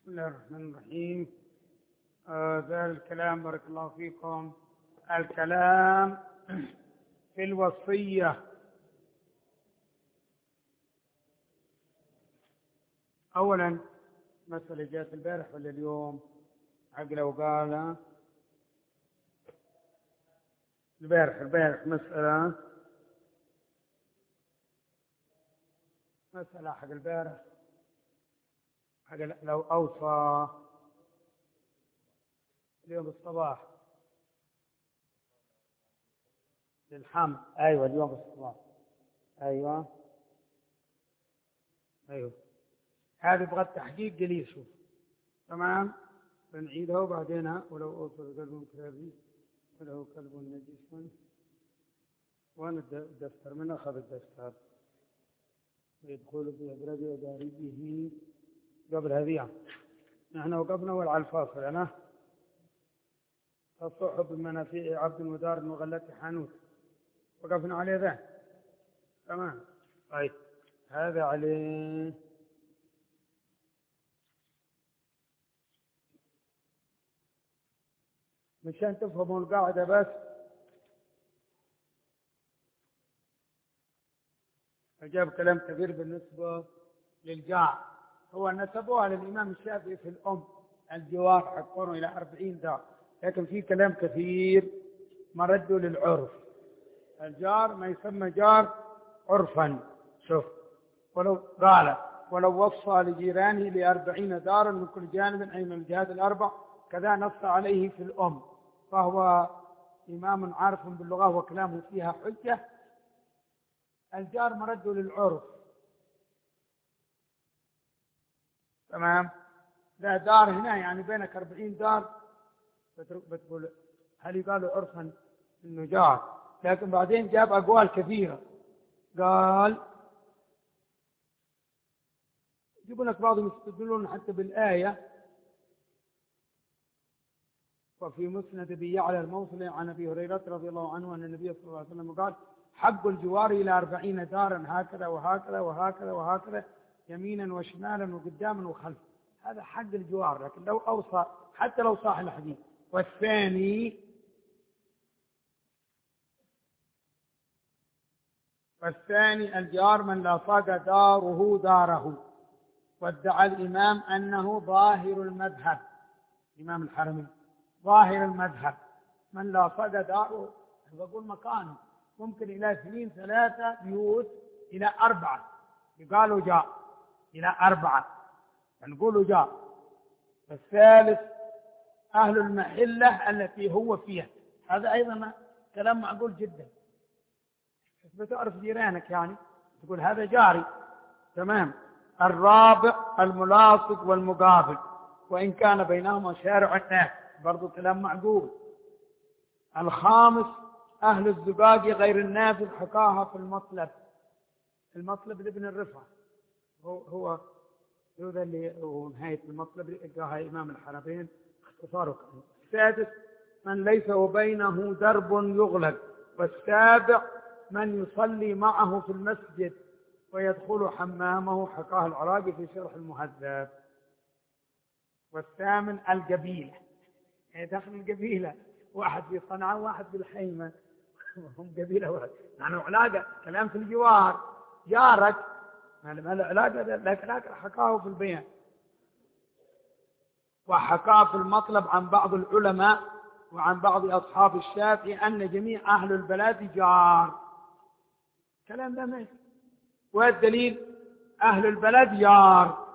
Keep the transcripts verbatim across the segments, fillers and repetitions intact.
بسم الله الرحمن الرحيم. آه ذا الكلام بارك الله فيكم. الكلام في الوصية. أولا مسألة جاءت البارح ولا اليوم؟ عقل وقال البارح البارح مسألة مسألة حق البارح حق لو أوصى اليوم الصباح للحمل. أيوة اليوم الصباح. أيوة أيوة هذه بغى التحقيق قليل. شوف تمام، بنعيدها وبعدين ولو أوصل قلب كلابي ولو كلب نجس. وأنا الدفتر من أخذ الدفتر يدخل في أبرد دارجه قبل هذه. نحن وقفنا وعلى الفاصل أنا الصحب بمنافع عبد المدار المغلة حانوت وقفنا عليه ذا. تمام. طيب هذا عليه مشان تفهموا القاعدة بس. أجاب كلام كبير بالنسبة للجار. هو نسبوها للإمام الشافعي في الأم الجوار حقونه إلى أربعين دار، لكن في كلام كثير مرده للعرف. الجار ما يسمى جار عرفا. شوف ولو قال ولو وصى لجيرانه لأربعين دارا من كل جانب أي من الجهات الأربع كذا نص عليه في الأم، فهو إمام عارف باللغة وكلامه فيها حجة. الجار مرده للعرف. تمام. لا دار هنا يعني بينك أربعين دار بتقول هل يقالوا عرفا انه جار، لكن بعدين جاب اقوال كثيره. قال يجيبوا لك بعضهم يستدلون حتى بالايه. وفي مسند ابي يعلى الموصلي عن ابي هريره رضي الله عنه ان النبي صلى الله عليه وسلم قال حق الجوار الى أربعين دارا هكذا وهكذا وهكذا وهكذا يمينا وشمالا وقداما وخلفا. هذا حق الجوار، لكن لو اوصى حتى لو صاح الحديث. والثاني والثاني الجار من لاصق داره داره. وادعى الإمام أنه ظاهر المذهب، إمام الحرمين ظاهر المذهب من لاصق داره. بقول مكانه ممكن إلى اثنين ثلاثة بيوت إلى أربعة يقالوا جار إلى أربعة نقولوا جار. الثالث أهل المحلة التي هو فيها. هذا أيضا كلام معقول جدا. بتعرف جيرانك يعني تقول هذا جاري. تمام. الرابع الملاصق والمقابل وإن كان بينهما شارع الناس، برضو كلام معقول. الخامس أهل الزقاق غير النافذ حكاها في المطلب. المطلب لابن الرفعة هو هو هذا اللي هو نهاية المطلب لقاها إمام الحرمين اختصاره. السادس من ليس وبينه درب يغلق. والسابع من يصلي معه في المسجد ويدخل حمامه حكاه العراقي في شرح المهذب. والثامن القبيلة، يعني داخل القبيلة واحد في صنعاء واحد في الحيمة هم قبيلة واحد، يعني علاقة. كلام في الجوار جارك ما له علاقة، لكن حكاه في البيان. وحكاه في المطلب عن بعض العلماء وعن بعض أصحاب الشافعي أن جميع أهل البلاد جار. كلام ده ماشي. والدليل أهل البلد جار.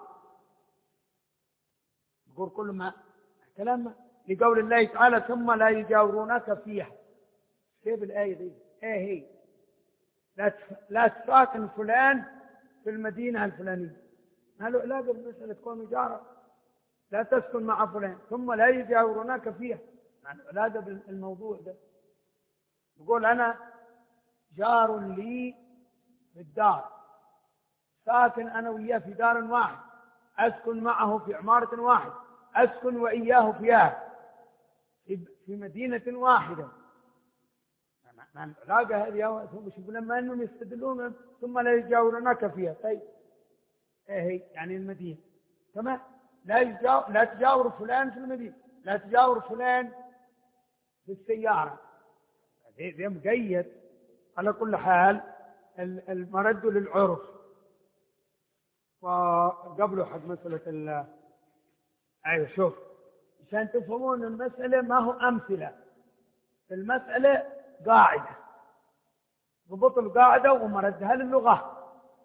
يقول كل ما كلام لقول الله تعالى ثم لا يجاورونك فيها. كيف الآية دي؟ ايه هي؟ لا لا تساكن فلان في المدينة الفلانية. ما له علاقة بمسألة كونه جارة. لا تسكن مع فلان ثم لا يجاورونك فيها. ما له علاقة بالموضوع ده. يقول أنا جار لي بالدار، ساكن أنا وإياه في دار واحد، أسكن معه في عمارة واحد، أسكن وإياه فيها في مدينة واحدة. ما العلاقة هذه؟ هم لما أنهم يستدلون ثم لا يجاورونك فيها. طيب إيه هي؟ يعني المدينة. تمام. لا يجاور لا تجاور فلان في المدينة، لا تجاور فلان في السيارة. ذي مقيد. على كل حال المرد للعرف. وقبله حق مسألة ال أيوة شوف عشان تفهمون المسألة ما هو أمثلة، المسألة قاعدة، ضبط القاعدة ومردها للغة.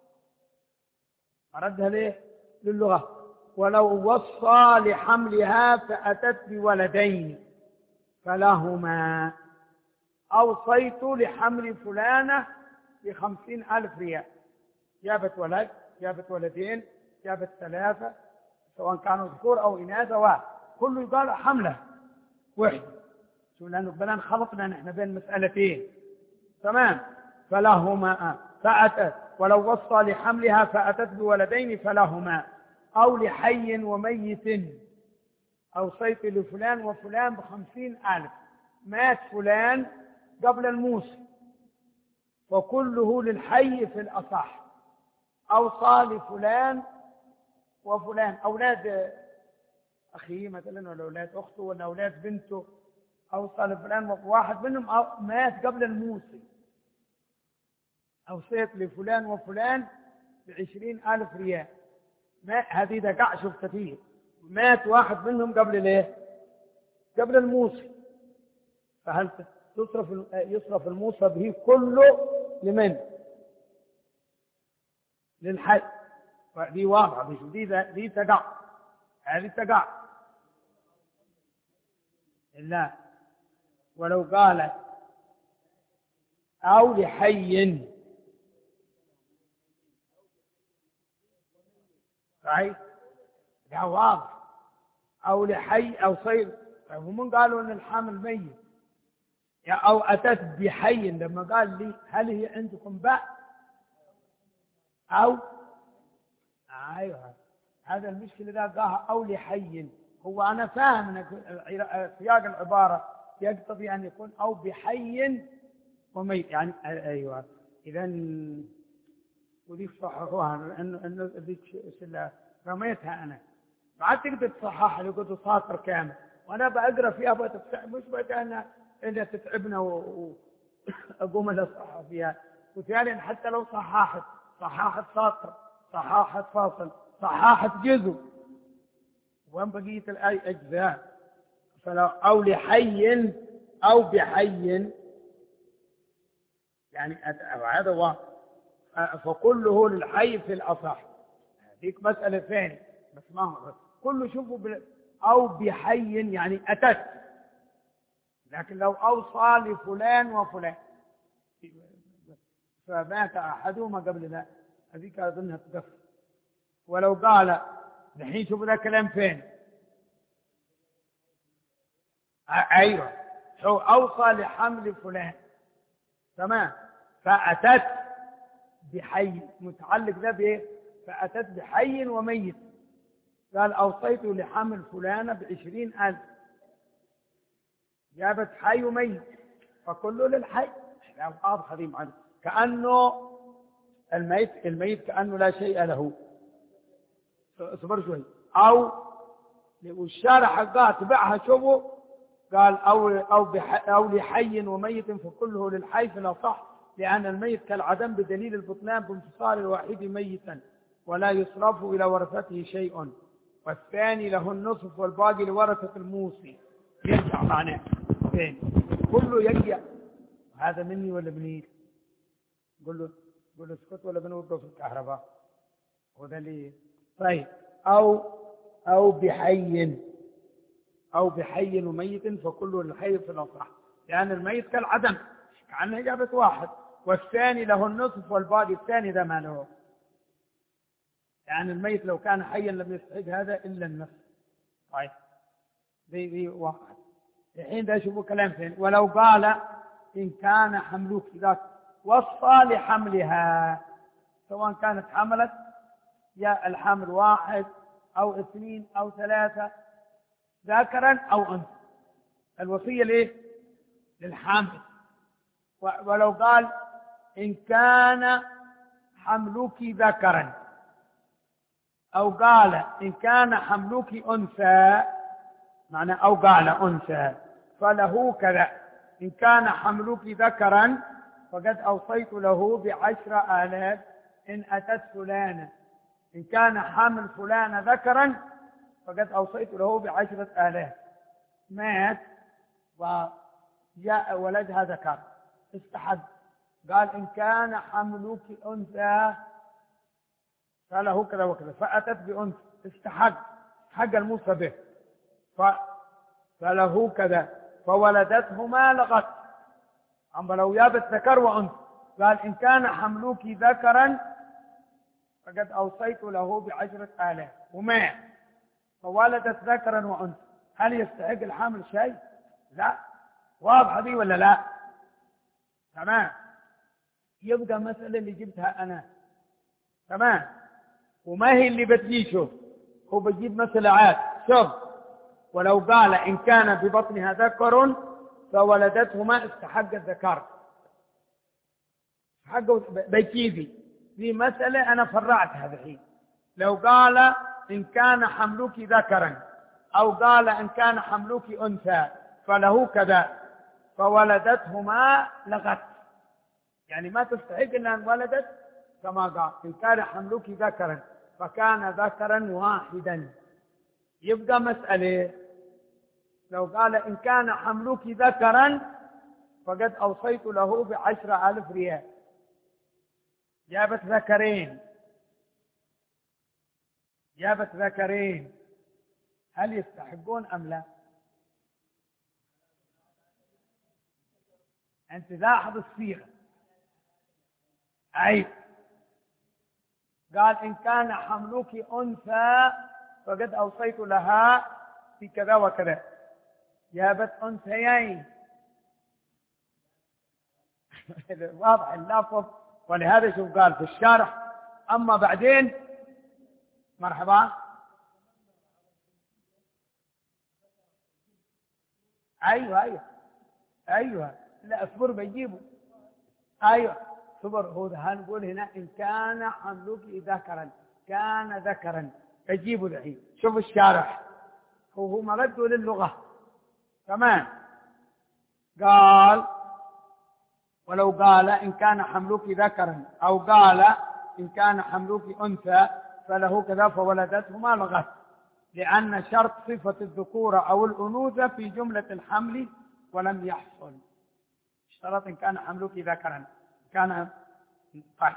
مردها ليه؟ للغة. ولو وصى لحملها فأتت بولدين فلهما. أوصيت لحمل فلانة بخمسين ألف ريال، جابت ولد، جابت ولدين، جابت ثلاثة، سواء كانوا ذكور أو إناث، كله يقال حمله واحد. شو لأنه بلان خلطنا نحن بين مسألتين. تمام. فلهما فأتت. ولو وصى لحملها فأتت بولدين فلهما. أو لحي وميت. أوصيت لفلان وفلان بخمسين ألف، مات فلان قبل الموسم، وكله للحي في الأصح. أوصى لفلان وفلان، أولاد أخيه مثلا ولا أولاد أخته ولا أولاد بنته، أوصى لفلان واحد منهم مات قبل الموسم، أوصيت لفلان وفلان بعشرين ألف ريال. ما هذه دقع شفت فيه، مات واحد منهم قبل ليه؟ قبل الموسم. فهل تصرف يصرف الموصى به كله لمن؟ للحي. دي واضحة، دي دي تقع، هذه تقع. لا، ولو قال أو لحي صحيح، ده واضح. أو لحي أو صير. هم قالوا أن الحامل ميت، أو أتت بحي. لما قال لي هل هي عندكم باء أو أيوة، هذا المشكلة إذا قالها أو لحي. هو أنا فاهم أن سياق العبارة يقتضي أن يكون أو بحي وميت، يعني أيوة. إذا ودي صححوها، لأنه إنه ذيك رميتها أنا، بعد تقدر تصححها لو كنت ساطر كامل، وأنا بأقرأ فيها بتفسح، مش بتأنا إذا تتعبنا وأقوم الأصحح فيها. وثانيا حتى لو صححت صححت ساطر، صححت فاصل، صححت جزء، وين بقية الآية أجزاء. فلو أو لحي أو بحي يعني هذا هو. فكله للحي في الأصح. هذيك مسألة ثانية بس ما هو كله. شوفوا بل... أو بحي يعني أتت، لكن لو أوصى لفلان وفلان فمات أحدهما قبل ذلك هذيك أظنها تدفع. ولو قال الحين شوفوا ذا كلام فين. أيوة، شو أوصى لحمل فلان تمام، فأتت بحي، متعلق ذا بإيه؟ فأتت بحي وميت. قال أوصيت لحمل فلانة بعشرين ألف، جابت حي وميت، فكله للحي. واضحة دي معنا، كأنه الميت الميت كأنه لا شيء له. صبر شوي. أو والشارع حقها تبعها شوفوا قال أو أو بح أو لحي وميت فكله للحي في الأصح، لأن الميت كالعدم بدليل البطلان بانفصال الواحد ميتا ولا يصرف إلى ورثته شيء، والثاني له النصف والباقي لورثة الموصي. يرجع معناه فين؟ كله يرجع. هذا مني ولا مني؟ قل له قل له اسكت ولا بنوضه في الكهرباء. وده ليه؟ طيب. أو أو بحي أو بحي وميت فكله للحي في الأصح، لأن الميت كالعدم كأنه جابت واحد، والثاني له النصف والباقي. الثاني ده ما له، يعني الميت لو كان حيا لم يستحق هذا إلا النصف. طيب ذي ذي واحد. الحين ده شوفوا كلام فين. ولو قال إن كان حملك ذاك وصى لحملها، سواء كانت حملت يا الحمل واحد أو اثنين أو ثلاثة، ذكرا أو أنثى، الوصية ليه؟ للحامل. ولو قال إن كان حملك ذكرا أو قال إن كان حملك أنثى، معنى أو قال أنثى فله كذا. إن كان حملك ذكرا فقد أوصيت له بعشر آلاف إن أتت فلانة. إن كان حمل فلان ذكرا فقد أوصيت له بعشرة آلاف. مات وجاء ولدها ذكر استحق، قال إن كان حملك أنثى فله كذا وكذا، فأتت بأنثى استحق حق الموصى به فله كذا، فولدتهما لغت. أما لو جابت ذكر وأنثى قال إن كان حملك ذكرا فقد أوصيت له بعشرة آلاف ومات فولدت ذكرا وأنثى، هل يستحق الحمل شيء؟ لا. واضحة دي ولا لا؟ تمام. يبقى مسألة اللي جبتها أنا تمام، وما هي اللي بتجيشه، هو بجيب مسألة عاد. شوف، ولو قال إن كان ببطنها ذكر فولدتهما استحق الذكر، حقه بيكيدي. دي مسألة أنا فرعتها الحين. لو قال إن كان حملك ذكرا أو قال إن كان حملك أنثى فله كذا فولدتهما لغت، يعني ما تستحق إلا أن ولدت، كما قال إن كان حملك ذكرا فكان ذكرا واحدا. يبقى مسألة لو قال إن كان حملك ذكرا فقد أوصيت له بعشر ألف ريال، جابت ذكرين جابت ذكرين هل يستحقون أم لا؟ أنت لاحظ الصيغة. أي قال إن كان حملك أنثى فقد أوصيت لها في كذا وكذا، جابت أنثيين واضح اللفظ. ولهذا شوف قال في الشرح أما بعدين مرحبا. أيوة أيوة أيوة لا اصبر بيجيبوا. أيوة صبر، هو ده هنقول هنا إن كان حملك ذكرا، كان ذكرا بيجيبوا الحين. شوف الشارح هو هو مرده للغة تمام. قال ولو قال إن كان حملك ذكرا أو قال إن كان حملك أنثى فله كذا فولدتهما لغت، لأن شرط صفة الذكورة أو الأنوثة في جملة الحمل ولم يحصل. اشترط إن كان حملك ذكرا كان طيب.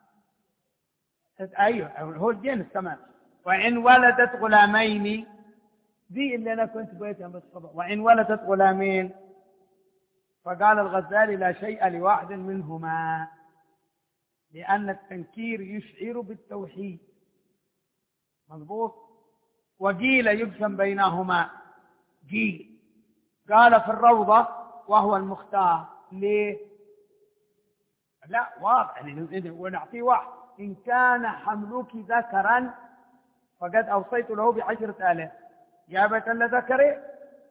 أيوه هو الجنس تمام. وإن ولدت غلامين، دي اللي أنا كنت بيتها بالصبر. وإن ولدت غلامين فقال الغزالي لا شيء لواحد منهما، لأن التنكير يشعر بالتوحيد. مضبوط. وقيل يقسم بينهما، قيل قال في الروضة وهو المختار. ليه؟ لا واضح ونعطيه واحد. إن كان حملك ذكرا فقد أوصيت له بعشرة آلاف، جابت لذكره.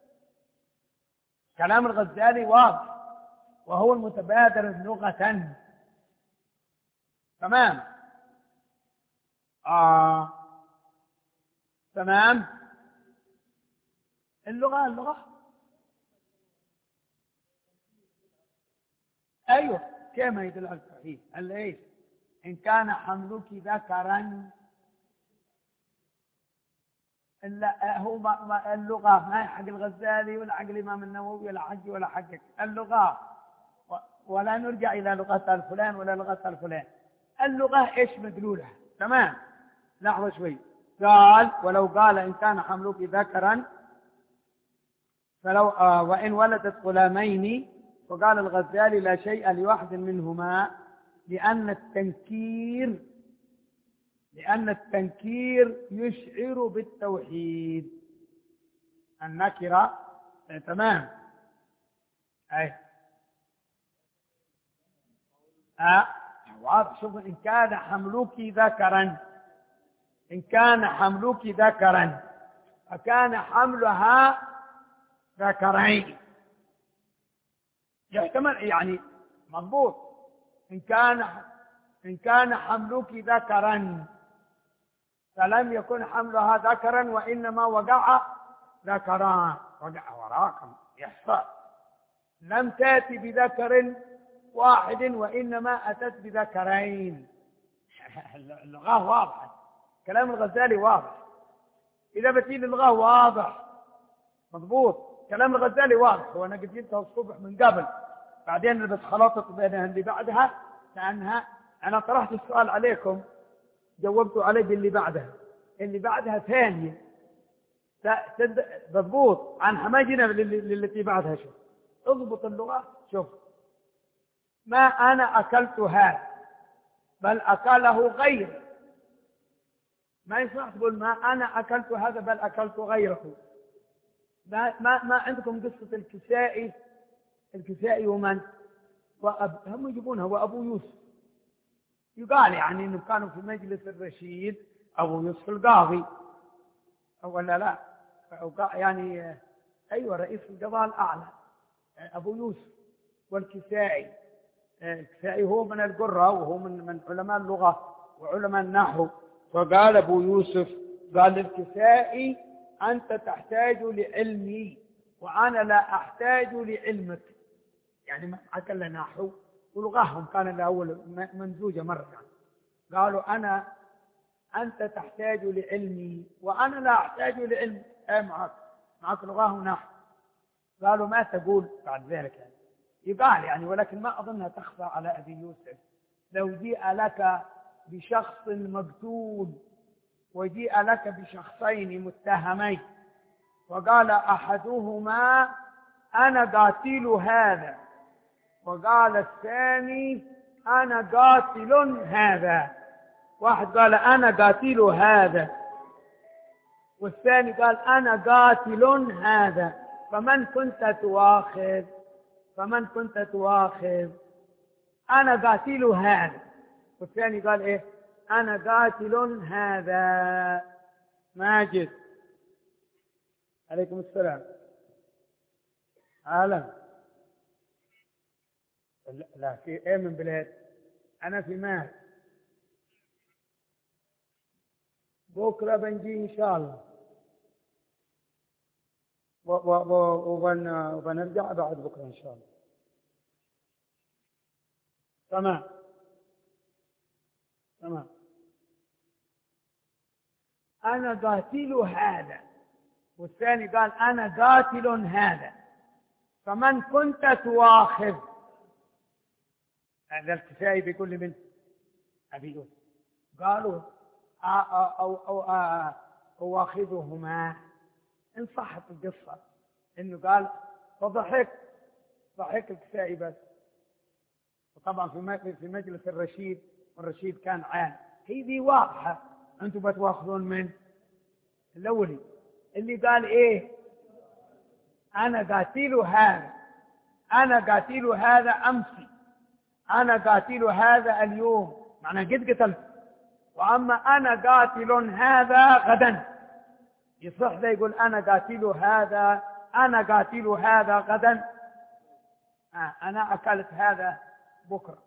كلام الغزالي واضح وهو المتبادر لغة تمام. آه. تمام. اللغة اللغة أيوه كما يدل على الصحيح. ايش؟ إن كان حملك ذكرا، لا هو ما اللغة ما حق الغزالي ولا حق الإمام النووي ولا حق ولا حقك. اللغة ولا نرجع إلى لغة الفلان ولا لغة الفلان. اللغة إيش مدلولها تمام. لحظة شوي. قال ولو قال إن كان حملك ذكرا فلو آه وإن ولدت غلامين، وقال الغزالي لا شيء لواحد منهما، لأن التنكير لأن التنكير يشعر بالتوحيد. النكرة تمام. أي آه. واضح. شوف إن كان حملك ذكرا، إن كان حملك ذكرا فكان حملها ذكرين، يحتمل يعني مضبوط. إن كان إن كان حملك ذكرا فلم يكن حملها ذكرا وإنما وقع ذكران. وقع وراكم يحصل. لم تأتي بذكر واحد وإنما أتت بذكرين. اللغة واضحة، كلام الغزالي واضح. إذا بتيجي اللغة واضح مضبوط، كلام الغزالي واضح. هو أنا قلت لك الصبح من قبل، بعدين بس خلطت بينها اللي بعدها، لأنها أنا طرحت السؤال عليكم جاوبتوا عليه باللي بعدها. اللي بعدها ثانية مضبوط عن حماجنا للتي بعدها. شوف اضبط اللغة. شوف ما أنا أكلت هذا بل أكله غيره. ما يصح تقول ما أنا أكلت هذا بل أكلت غيره. ما, ما, ما عندكم قصة الكسائي الكسائي ومن وأب... هم يجيبونها وأبو يوسف. يقال يعني إنه كانوا في مجلس الرشيد أبو يوسف القاضي ولا لا يعني أيوة رئيس القضاء الأعلى أبو يوسف والكسائي. الكسائي هو من القرة وهو من من علماء اللغة وعلماء النحو. فقال أبو يوسف قال للكسائي أنت تحتاج لعلمي وأنا لا أحتاج لعلمك. يعني معك إلا نحو ولغاهم كان الأول منزوجة مرة. يعني قالوا أنا أنت تحتاج لعلمي وأنا لا أحتاج لعلمك. أي معك معك لغاه ونحو. قالوا ما تقول بعد ذلك يعني يقال يعني، ولكن ما أظنها تخفى على أبي يوسف. لو جيء لك بشخص مقتول وجيء لك بشخصين متهمين وقال أحدهما أنا قاتل هذا وقال الثاني أنا قاتل هذا. واحد قال أنا قاتل هذا والثاني قال أنا قاتل هذا. فمن كنت تواخذ فمن كنت تواخذ أنا قاتل هذا والثاني قال إيه أنا قاتل هذا. ماجد عليكم السلام. عالم لا, لا في إيه من بلاد. أنا في مال. بكرة بنجي إن شاء الله وبنرجع بعد بكرة إن شاء الله. تمام تمام. أنا قاتل هذا والثاني قال أنا قاتل هذا. فمن كنت تواخذ. هذا الكسائي بيقول لي من أبي يوسف. قالوا أو أو أواخذهما. إن صحت القصة إنه قال فضحك ضحك الكسائي بس. وطبعا في في مجلس الرشيد والرشيد كان عام. هي دي واضحة. أنتم بتواخذون من الأولي اللي قال إيه أنا قاتل هذا أنا قاتل هذا أمسي أنا قاتل هذا اليوم معنى قد قتلت. وأما أنا قاتل هذا غدا يصح ذا يقول أنا قاتل هذا أنا قاتل هذا غدا. آه أنا أكلت هذا بكرة.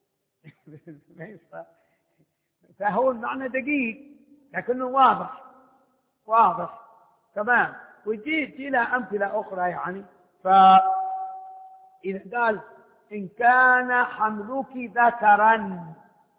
فهو المعنى دقيق لكنه واضح واضح تمام. وجيت إلى أمثلة أخرى يعني. فإذا قال إن كان حملك ذكرا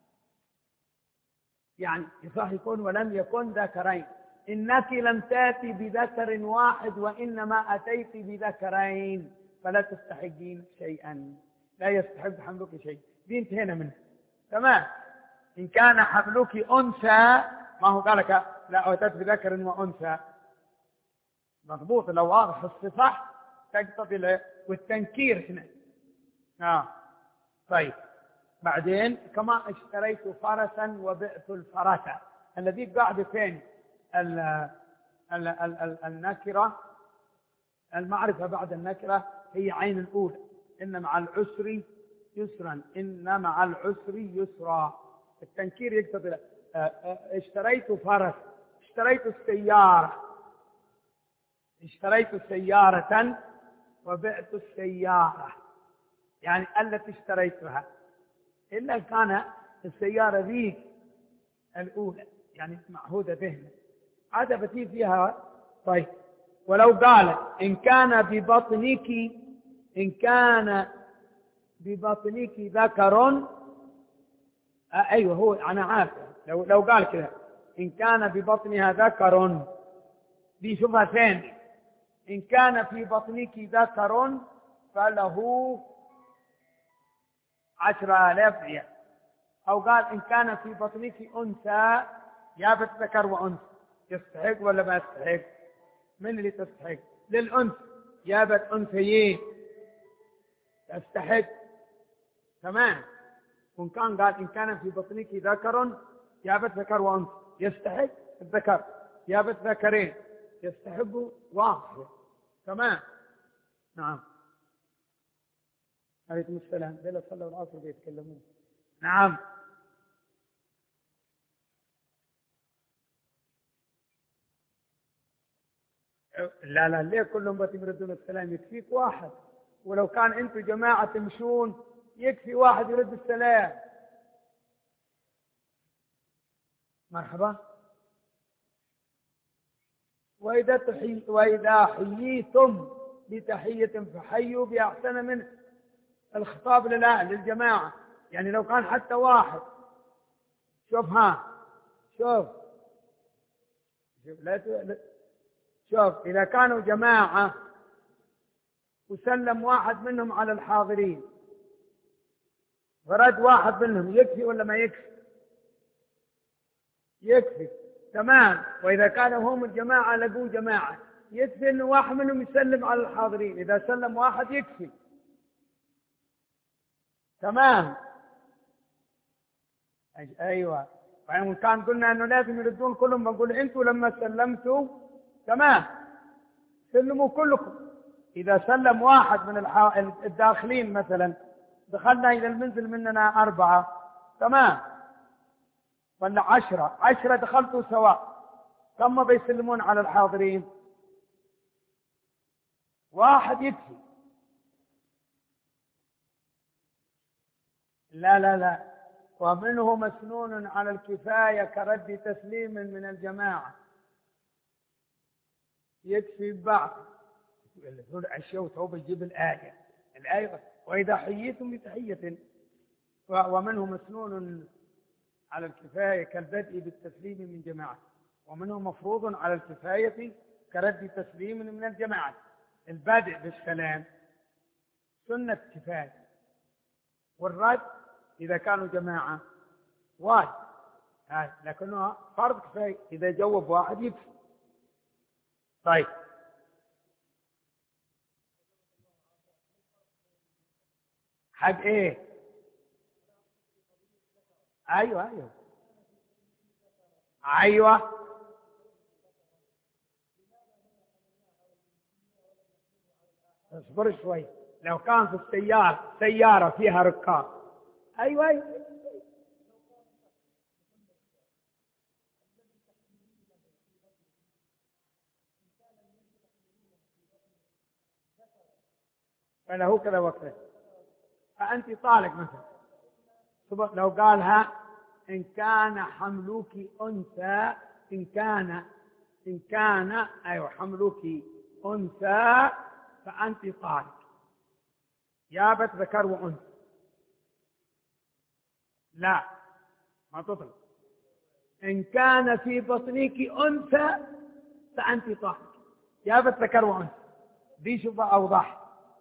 يعني يصح يكون ولم يكن ذكرين. إنك لم تأتي بذكر واحد وإنما أتيت بذكرين فلا تستحقين شيئا. لا يستحق حملك شيء. دي انتهينا منه تمام. إن كان حملك أنثى ما هو قالك لا أتيت بذكر وأنثى مضبوط. لو واضح الصفة تقتضي والتنكير هنا. آه. طيب بعدين كما اشتريت فرسا وبعت الفرس. الذي قاعد فين ال ال ال ال النكرة المعرفة بعد النكرة هي عين الأولى. إن مع العسر يسرا إن مع العسر يسرا. التنكير يقتضي اشتريت فرس اشتريت السيارة اشتريت سيارة وبعت السيارة يعني التي اشتريتها إلا كان السيارة ذيك الأولى يعني معهودة ذهنه عادة بتي فيها. طيب ولو قال إن كان ببطنك إن كان ببطنك ذكر، آه أيوه هو أنا عارف. لو لو قال كذا إن كان ببطنها ذكر، دي شوفها ثاني. إن كان في بطنك ذكر فله عشرة آلاف ريال. أو قال إن كان في بطنك أنثى، يابت ذكر وأنثى، يستحق ولا ما يستحق؟ من اللي تستحق؟ للأنثى يابت أنثيين تستحق. تمام. وإن كان قال إن كان في بطنك ذكر، يابت ذكر وأنثى، يستحق الذكر. يابت ذكرين، يستحق واحد. تمام. نعم. عليكم السلام. بلا صلوا العصر بيتكلمون. نعم. لا لا ليه كلهم بتمردون السلام؟ يكفيك واحد، ولو كان انتم جماعة تمشون يكفي واحد يرد السلام. مرحبا. وإذا, تحي وإذا حييتم بتحية فحيوا بأحسن من الخطاب للأهل للجماعة. يعني لو كان حتى واحد، شوف ها شوف شوف لا ت... شوف إذا كانوا جماعة وسلم واحد منهم على الحاضرين ورد واحد منهم، يكفي ولا ما يكفي؟ يكفي. تمام. وإذا كانوا هم الجماعة لقوا جماعة، يكفي أن واحد منهم يسلم على الحاضرين. إذا سلم واحد يكفي. تمام. أيوة. وإن كان قلنا أنه لازم يردون كلهم، بنقول أنتوا لما سلمتوا تمام سلموا كلكم. إذا سلم واحد من الداخلين مثلا، دخلنا إلى المنزل مننا أربعة، تمام، ولا عشرة عشرة دخلتوا سواء، كم بيسلمون على الحاضرين؟ واحد يكفي. لا لا لا. ومنه مسنون على الكفاية كرد تسليم من الجماعة، يكفي بعض. يقول عشوت هو بيجيب الآية الآية وإذا حييتم بتحية. ومنه مسنون على الكفاية كالبدء بالتسليم من جماعة، ومنه مفروض على الكفاية كرد تسليم من الجماعة. البدء بالسلام سنة كفاية، والرد إذا كانوا جماعة واجب، لكنه فرض كفاية. إذا جوب واحد يكفي. طيب حق ايه؟ ايوه ايوه ايوه اصبر شوي. لو كان في السيارة سيارة فيها ركاب، ايوه ايوه فله كذا وقته. فأنت طالق مثلا، لو قالها إن كان حملك أنثى، إن كان إن كان أيوة حملك أنثى فأنت طالق، يابت ذكر وأنثى. لا ما تطلق. إن كان في بطنك أنثى فأنت طالق، يابت ذكر وأنثى. دي شوف أوضح.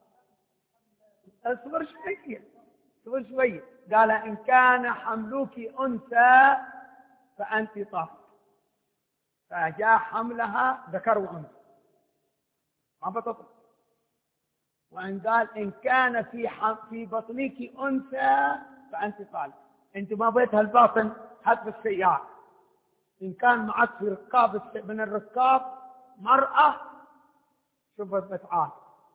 اصبر شوية اصبر شوية. قال إن كان حملك أنثى فأنت طالق، فجاء حملها ذكر وأنثى ما بتطلق. وإن قال إن كان في في بطنك أنثى فأنت طالق، أنت ما بيتها الباطن حتى السيارة. إن كان معك في ركاب من الركاب مرأة شوفت بتعال،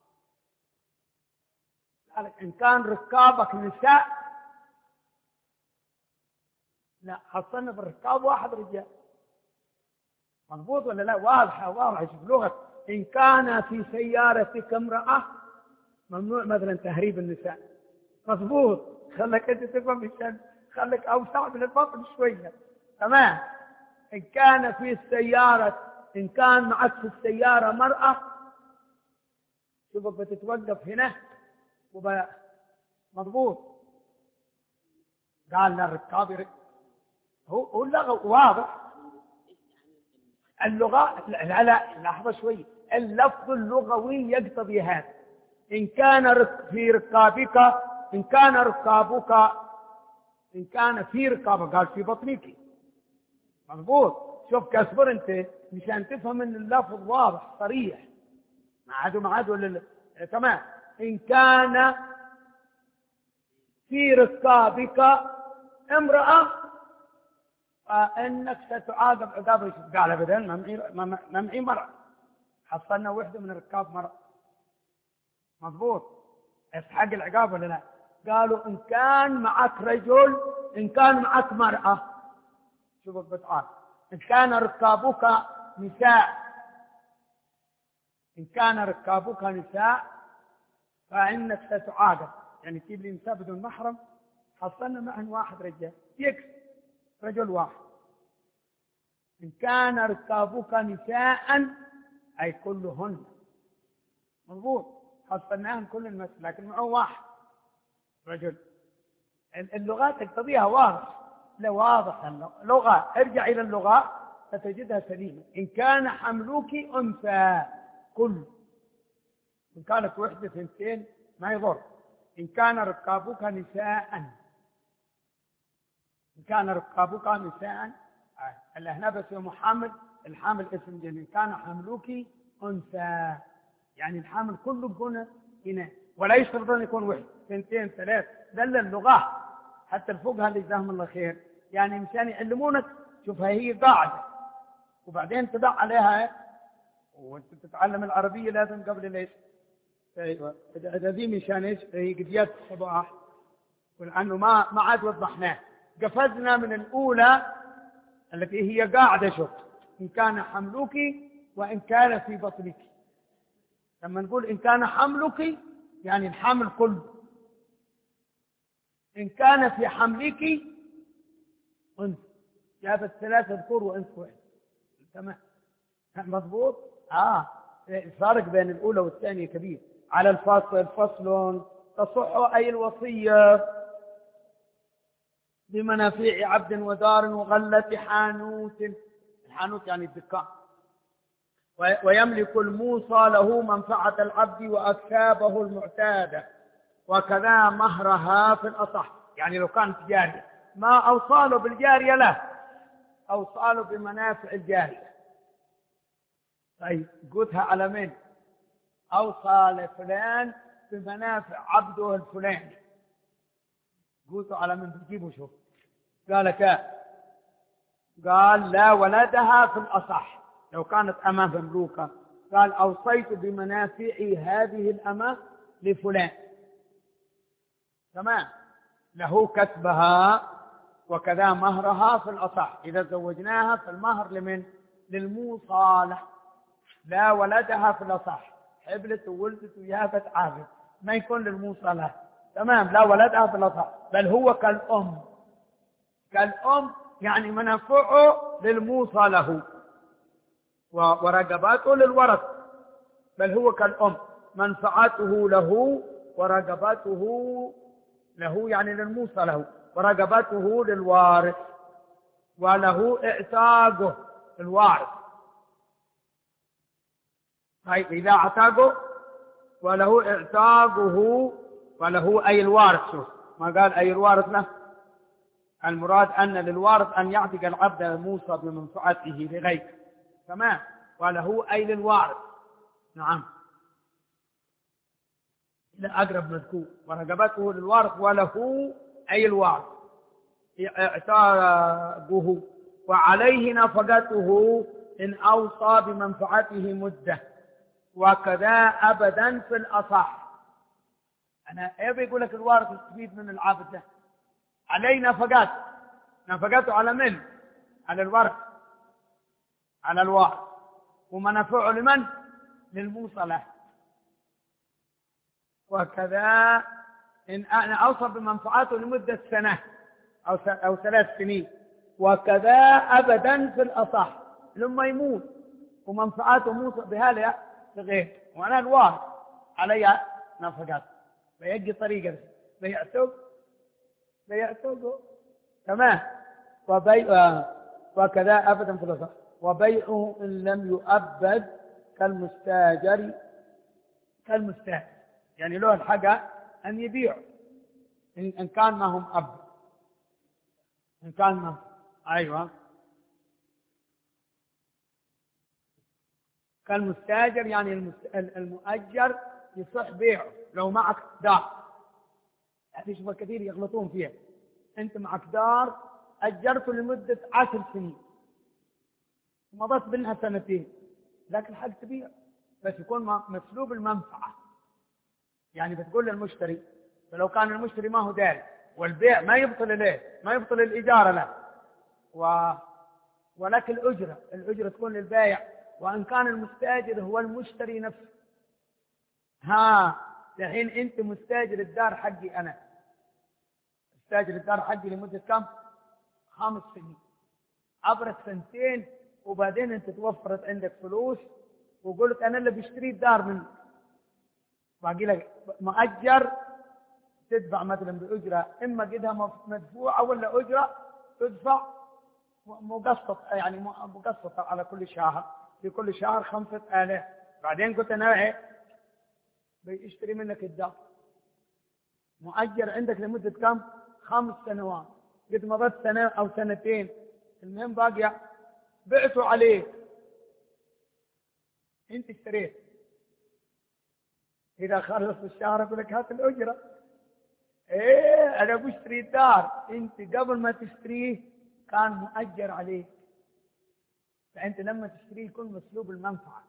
إن كان ركابك نساء لا حصلنا بالركاب واحد رجال. مضبوط ولا لا؟ واضحة واضحة. شوف لغة إن كان في سيارتك امرأة ممنوع مثلا تهريب النساء. مضبوط. خلك أنت تفهم الشيء، خلك أوسع من البطن شوية. تمام. إن كان في السيارة إن كان معك في السيارة مرأة، شوفك بتتوقف هنا وب مضبوط. قال للركاب هو هو اللغة واضح. اللغة لا لا لحظة شوي، اللفظ اللغوي يقتضي هذا. إن كان في ركابك، إن كان ركابك، إن كان في ركابك، قال في بطنك. مضبوط. شوف كاصبر أنت مشان تفهم إن اللفظ واضح صريح. ما عاد ما عاد ولا تمام. إن كان في ركابك امرأة فإنك ستعاقب عقاب. قال أبدا ما معي مرأة، حصلنا وحدة من الركاب مرأة. مضبوط. يستحق العقاب ولا لا؟ قالوا إن كان معك رجل، إن كان معك مرأة، شوفك بتعاقب. إن كان ركابك نساء، إن كان ركابك نساء فإنك ستعاقب. يعني تجيب لي نساء بدون محرم، حصلنا معهن واحد رجال يكفي، رجل واحد. إن كان ركابك نساء أي كلهن. مضبوط. حصلناهن كل المثل، لكن معه واحد رجل. اللغات تقتضيها واضح. لا واضح اللغة. ارجع إلى اللغة فتجدها سليمة. إن كان حملك أنثى كل، إن كانت وحدة ثنتين ما يضر. إن كان ركابك نساء، إن كان ركابك نساء اللي هنا بس يوم حمل، الحامل اسم جن. إن كان حملك أنثى يعني الحامل كله بقولنا هنا، ولا يشترط أن يكون واحد ثنتين ثلاث. دل اللغة حتى الفقهاء اللي جزاهم الله خير يعني مشان يعلمونك. شوفها هي قاعدة وبعدين تضع عليها، وانت تتعلم العربية لازم قبل ليش. ايوه هذه مشان ايش؟ هي قضيات الصباح، ولانه ما ما عاد وضحناه. قفزنا من الاولى التي هي قاعدة. شوف إن كان حملك وإن كان في بطنك. لما نقول إن كان حملك يعني الحمل كله. إن كان في حملك أنثى، جابت ثلاثة ذكور وأنثى واحد. تمام مضبوط. آه الفارق بين الأولى والثانية كبير. على الفصل فصل تصح أي الوصية بمنافع عبد ودار وغلة حانوت. الحانوت يعني الدكان. ويملك الموصى له منفعة العبد وأكسابه المعتادة، وكذا مهرها في الأصح. يعني لو كانت جارية ما أوصاله بالجارية له، أوصاله بمنافع الجارية. طيب قلتها على من؟ أوصى لفلان بمنافع عبده الفلاني. قلتوا على من بتجيبوا؟ شوف قال كا قال لا ولدها في الأصح لو كانت أمة مملوكة. قال أوصيت بمنافع هذه الأمة لفلان. تمام. له كسبها وكذا مهرها في الأصح. إذا زوجناها فالمهر لمن؟ للموصالة. لا ولدها في الأصح، حبلت وولدت ويابت عابد، ما يكون للموصلة. تمام. لا ولدها في الأصح، بل هو كالأم. كالأم يعني منافعه للموصله ورغباته للورث. بل هو كالأم، منفعته له ورغباته له يعني للموصله ورغباته للوارث، وله اعتاقه الوارث. طيب إذا اعتاقه وله اعتاقه، وله أي الوارث. شوف ما قال أي الوارث له، المراد أن للوارث أن يعتق العبد الموصى بمنفعته لغيره. تمام. وله أي للوارث. نعم إلى أقرب مذكور. ورغبته للوارث وله أي الوارث اعتاقه، وعليه نفقته إن أوصى بمنفعته مدة، وكذا أبدا في الأصح. أنا إيه بيقول لك الوارث يستفيد من العبد ده؟ عليه نفقات. نفقاته على من؟ على الورث، على الوارث. ومنافعه لمن؟ للموصلة. وكذا إن أنا أوصى بمنفعاته لمدة سنة أو أو ثلاث سنين، وكذا أبدا في الأصح لما يموت ومنفعاته موصى بها لغير، وأنا الواحد علي نفقات بيجي طريقة بيعتق بيعتقه تمام. وبيع وكذا أبدا في الأصح، وبيعه إن لم يؤبد كالمستاجر كالمستاجر يعني له الحاجة أن يبيع إن كان ما هم أب إن كان ما أيوة كالمستاجر يعني المؤجر يصح بيعه لو معك دار. هذه شوف كثير يغلطون فيها. أنت معك دار أجرته لمدة عشر سنين ومضت بينها سنتين، لكن حق تبيع بس يكون مسلوب المنفعة. يعني بتقول للمشتري، فلو كان المشتري ما هو داري والبيع ما يبطل له ما يبطل الإجارة له و... ولكن الأجرة الأجرة تكون للبائع، وإن كان المستاجر هو المشتري نفسه. ها الحين أنت مستاجر الدار حقي، أنا مستاجر الدار حقي لمدة كم؟ خمس سنين. عبر السنتين وبعدين أنت توفرت عندك فلوس وقلت أنا اللي بشتري الدار منك، باقي لك مؤجر تدفع مثلا بأجرة إما قدها مدفوعة ولا أجرة تدفع مقسط، يعني مقسطة على كل شهر، في كل شهر خمسة آلاف. بعدين قلت أنا إيه بيشتري منك الدار مؤجر عندك لمدة كم؟ خمس سنوات. قد مضت سنة أو سنتين، المهم باقي بعتوا عليك، أنت اشتريت. إذا خلص الشهر أقول لك هات الأجرة. إيه أنا بشتري الدار، أنت قبل ما تشتريه كان مؤجر عليك، فأنت لما تشتريه يكون مسلوب المنفعة.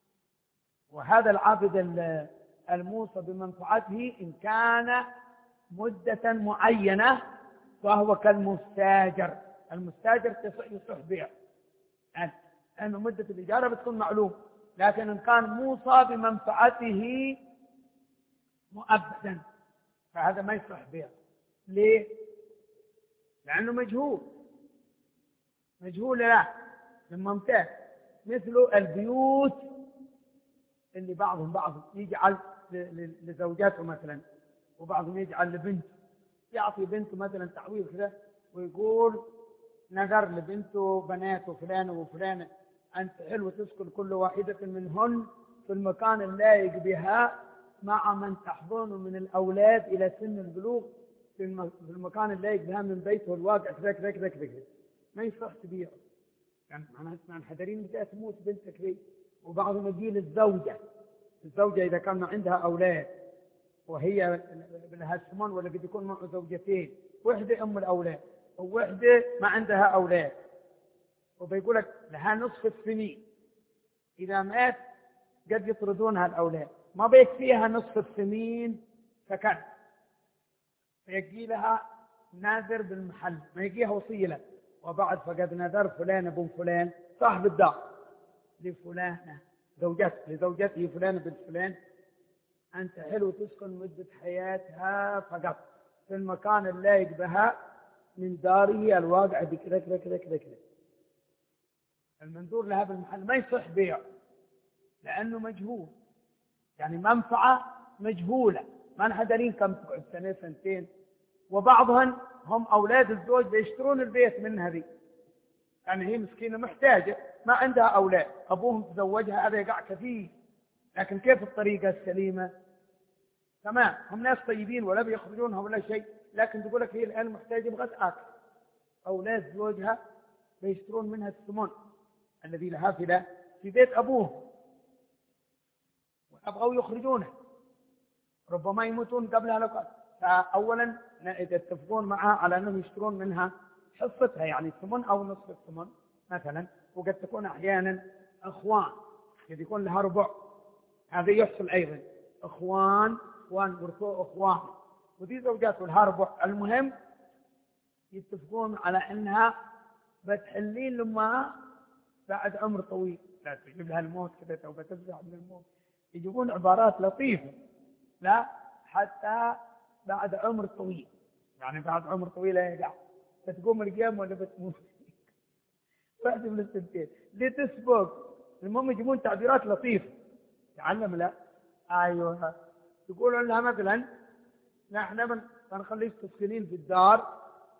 وهذا العابد الموصى بمنفعته إن كان مدة معينة فهو كالمستاجر. المستاجر يصح بيع يعني أن مدة الإجارة بتكون معلوم، لكن إن كان موصى بمنفعته مؤبدا فهذا ما يصح بيع. ليه؟ لأنه مجهول مجهول لا من ممتاز. مثل البيوت اللي بعضهم بعضهم يجعل لزوجاته مثلا، وبعضهم يجعل لبنته، يعطي بنته مثلا تعويض كذا ويقول نذر لبنته بناته فلانة وفلانة أن تحل وتسكن كل واحدة منهن في المكان اللايق بها مع من تحضن من الأولاد إلى سن البلوغ في المكان اللايق بها من بيته الواقع كذا كذا كذا كذا. ما يصح تبيعه، يعني معناها اسمع الحذرين متى تموت بنتك ليه. وبعضهم يجي للزوجة، الزوجة إذا كان عندها أولاد وهي لها الثمن، ولا قد يكون معه زوجتين، وحدة أم الأولاد ووحدة ما عندها أولاد، وبيقول لك لها نصف السنين، إذا مات قد يطردونها الأولاد، ما بيكفيها نصف السنين سكن، فيجي لها ناذر بالمحل، ما يجيها وصية له، وبعد فقد نذر فلان ابن فلان صاحب الدار لفلانة زوجته لزوجته فلانة بنت فلان أن تحل وتسكن مدة حياتها فقط في المكان اللايق بها من داره الواقع بكذا كذا كذا كذا كذا. المنظور لها بالمحل ما يصح بيع لأنه مجهول، يعني منفعة مجهولة ما نحدرين كم تقعد سنة سنتين. وبعضهم هم أولاد الزوج بيشترون البيت منها ذي، يعني هي مسكينة محتاجة ما عندها أولاد، أبوهم تزوجها هذا يقع كثير، لكن كيف الطريقة السليمة؟ تمام هم ناس طيبين ولا بيخرجونها ولا شيء، لكن تقول لك هي الآن محتاجة بغت آكل. أولاد زوجها بيشترون منها الثمن الذي لها في في بيت أبوه وأبغوا يخرجونها، ربما يموتون قبلها لقد. فأولا يتفقون معها على أنهم يشترون منها حصتها، يعني الثمن أو نصف الثمن مثلا، وقد تكون أحيانا أخوان قد يكون لها ربع، هذا يحصل أيضا أخوان أخوان ورثوا أخوان ودي زوجات لها ربع. المهم يتفقون على أنها بتحلين لما بعد عمر طويل، لا تجيب لها الموت كذا توبة تفزع من الموت، يجيبون عبارات لطيفة، لا حتى بعد عمر طويل، يعني بعد عمر طويل يقع فتقوم القيامة ولا بتموت. واحدة من السنتين لتسبق. المهم يجيبون تعبيرات لطيفة تعلم. لا أيوه يقولوا لها مثلا نحن بنخليك تسكنين في الدار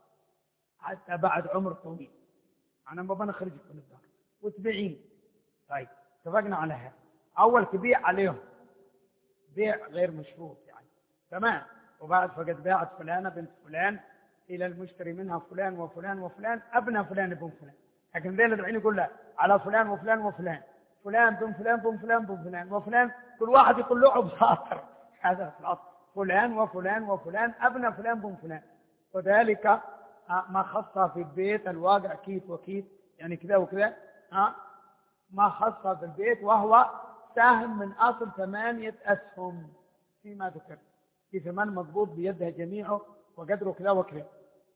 حتى بعد عمر طويل، أنا ما بنخرجك من الدار وتبيعين. طيب اتفقنا على هذا. أول تبيع عليهم بيع غير مشروط يعني تمام. وبعد فقد باعت فلانة بنت فلان إلى المشتري منها فلان وفلان وفلان أبنى فلان ابن فلان، لكن ذيل العين يقول لا على فلان وفلان وفلان فلان بن فلان بن فلان بن فلان وفلان، كل واحد يقول له بخاطر هذا في الأصل فلان وفلان وفلان أبنى فلان بن فلان. وذلك ما خصها في البيت الواقع كيف وكيف يعني كذا وكذا، ما خصها في البيت وهو سهم من أصل ثمانية أسهم فيما ذكر في ثمن مضبوط بيدها جميعه وقدره كذا وكذا.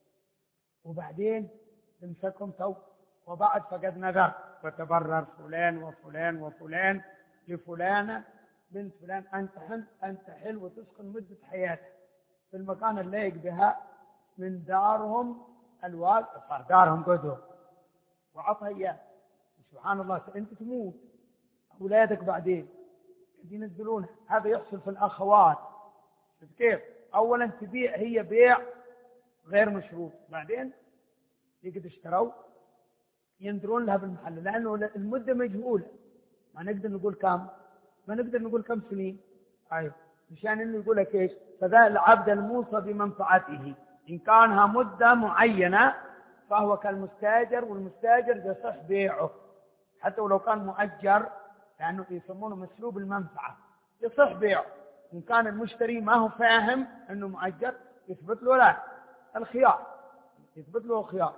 وبعدين تمسكهم تو وبعد فقد نذر وتبرر فلان وفلان وفلان لفلانة بنت فلان أن تحل أن تحل وتسكن مدة حياتها في المكان اللايق بها من دارهم الواقع، صار دارهم قدر وعطها إياه. سبحان الله أنت تموت أولادك بعدين ينزلون. هذا يحصل في الأخوات. كيف؟ أولا تبيع هي بيع غير مشروط، بعدين يقد اشتروا ينذرون لها بالمحل لأنه المدة مجهولة، ما نقدر نقول كم ما نقدر نقول كم سنين. أيوه مشان إنه يقول لك إيش فذا العبد الموصى بمنفعته إن كانها مدة معينة فهو كالمستاجر، والمستاجر يصح بيعه حتى ولو كان مؤجر لأنه يسمونه مسلوب المنفعة يصح بيعه. إن كان المشتري ما هو فاهم أنه مؤجر يثبت له لا الخيار، يثبت له الخيار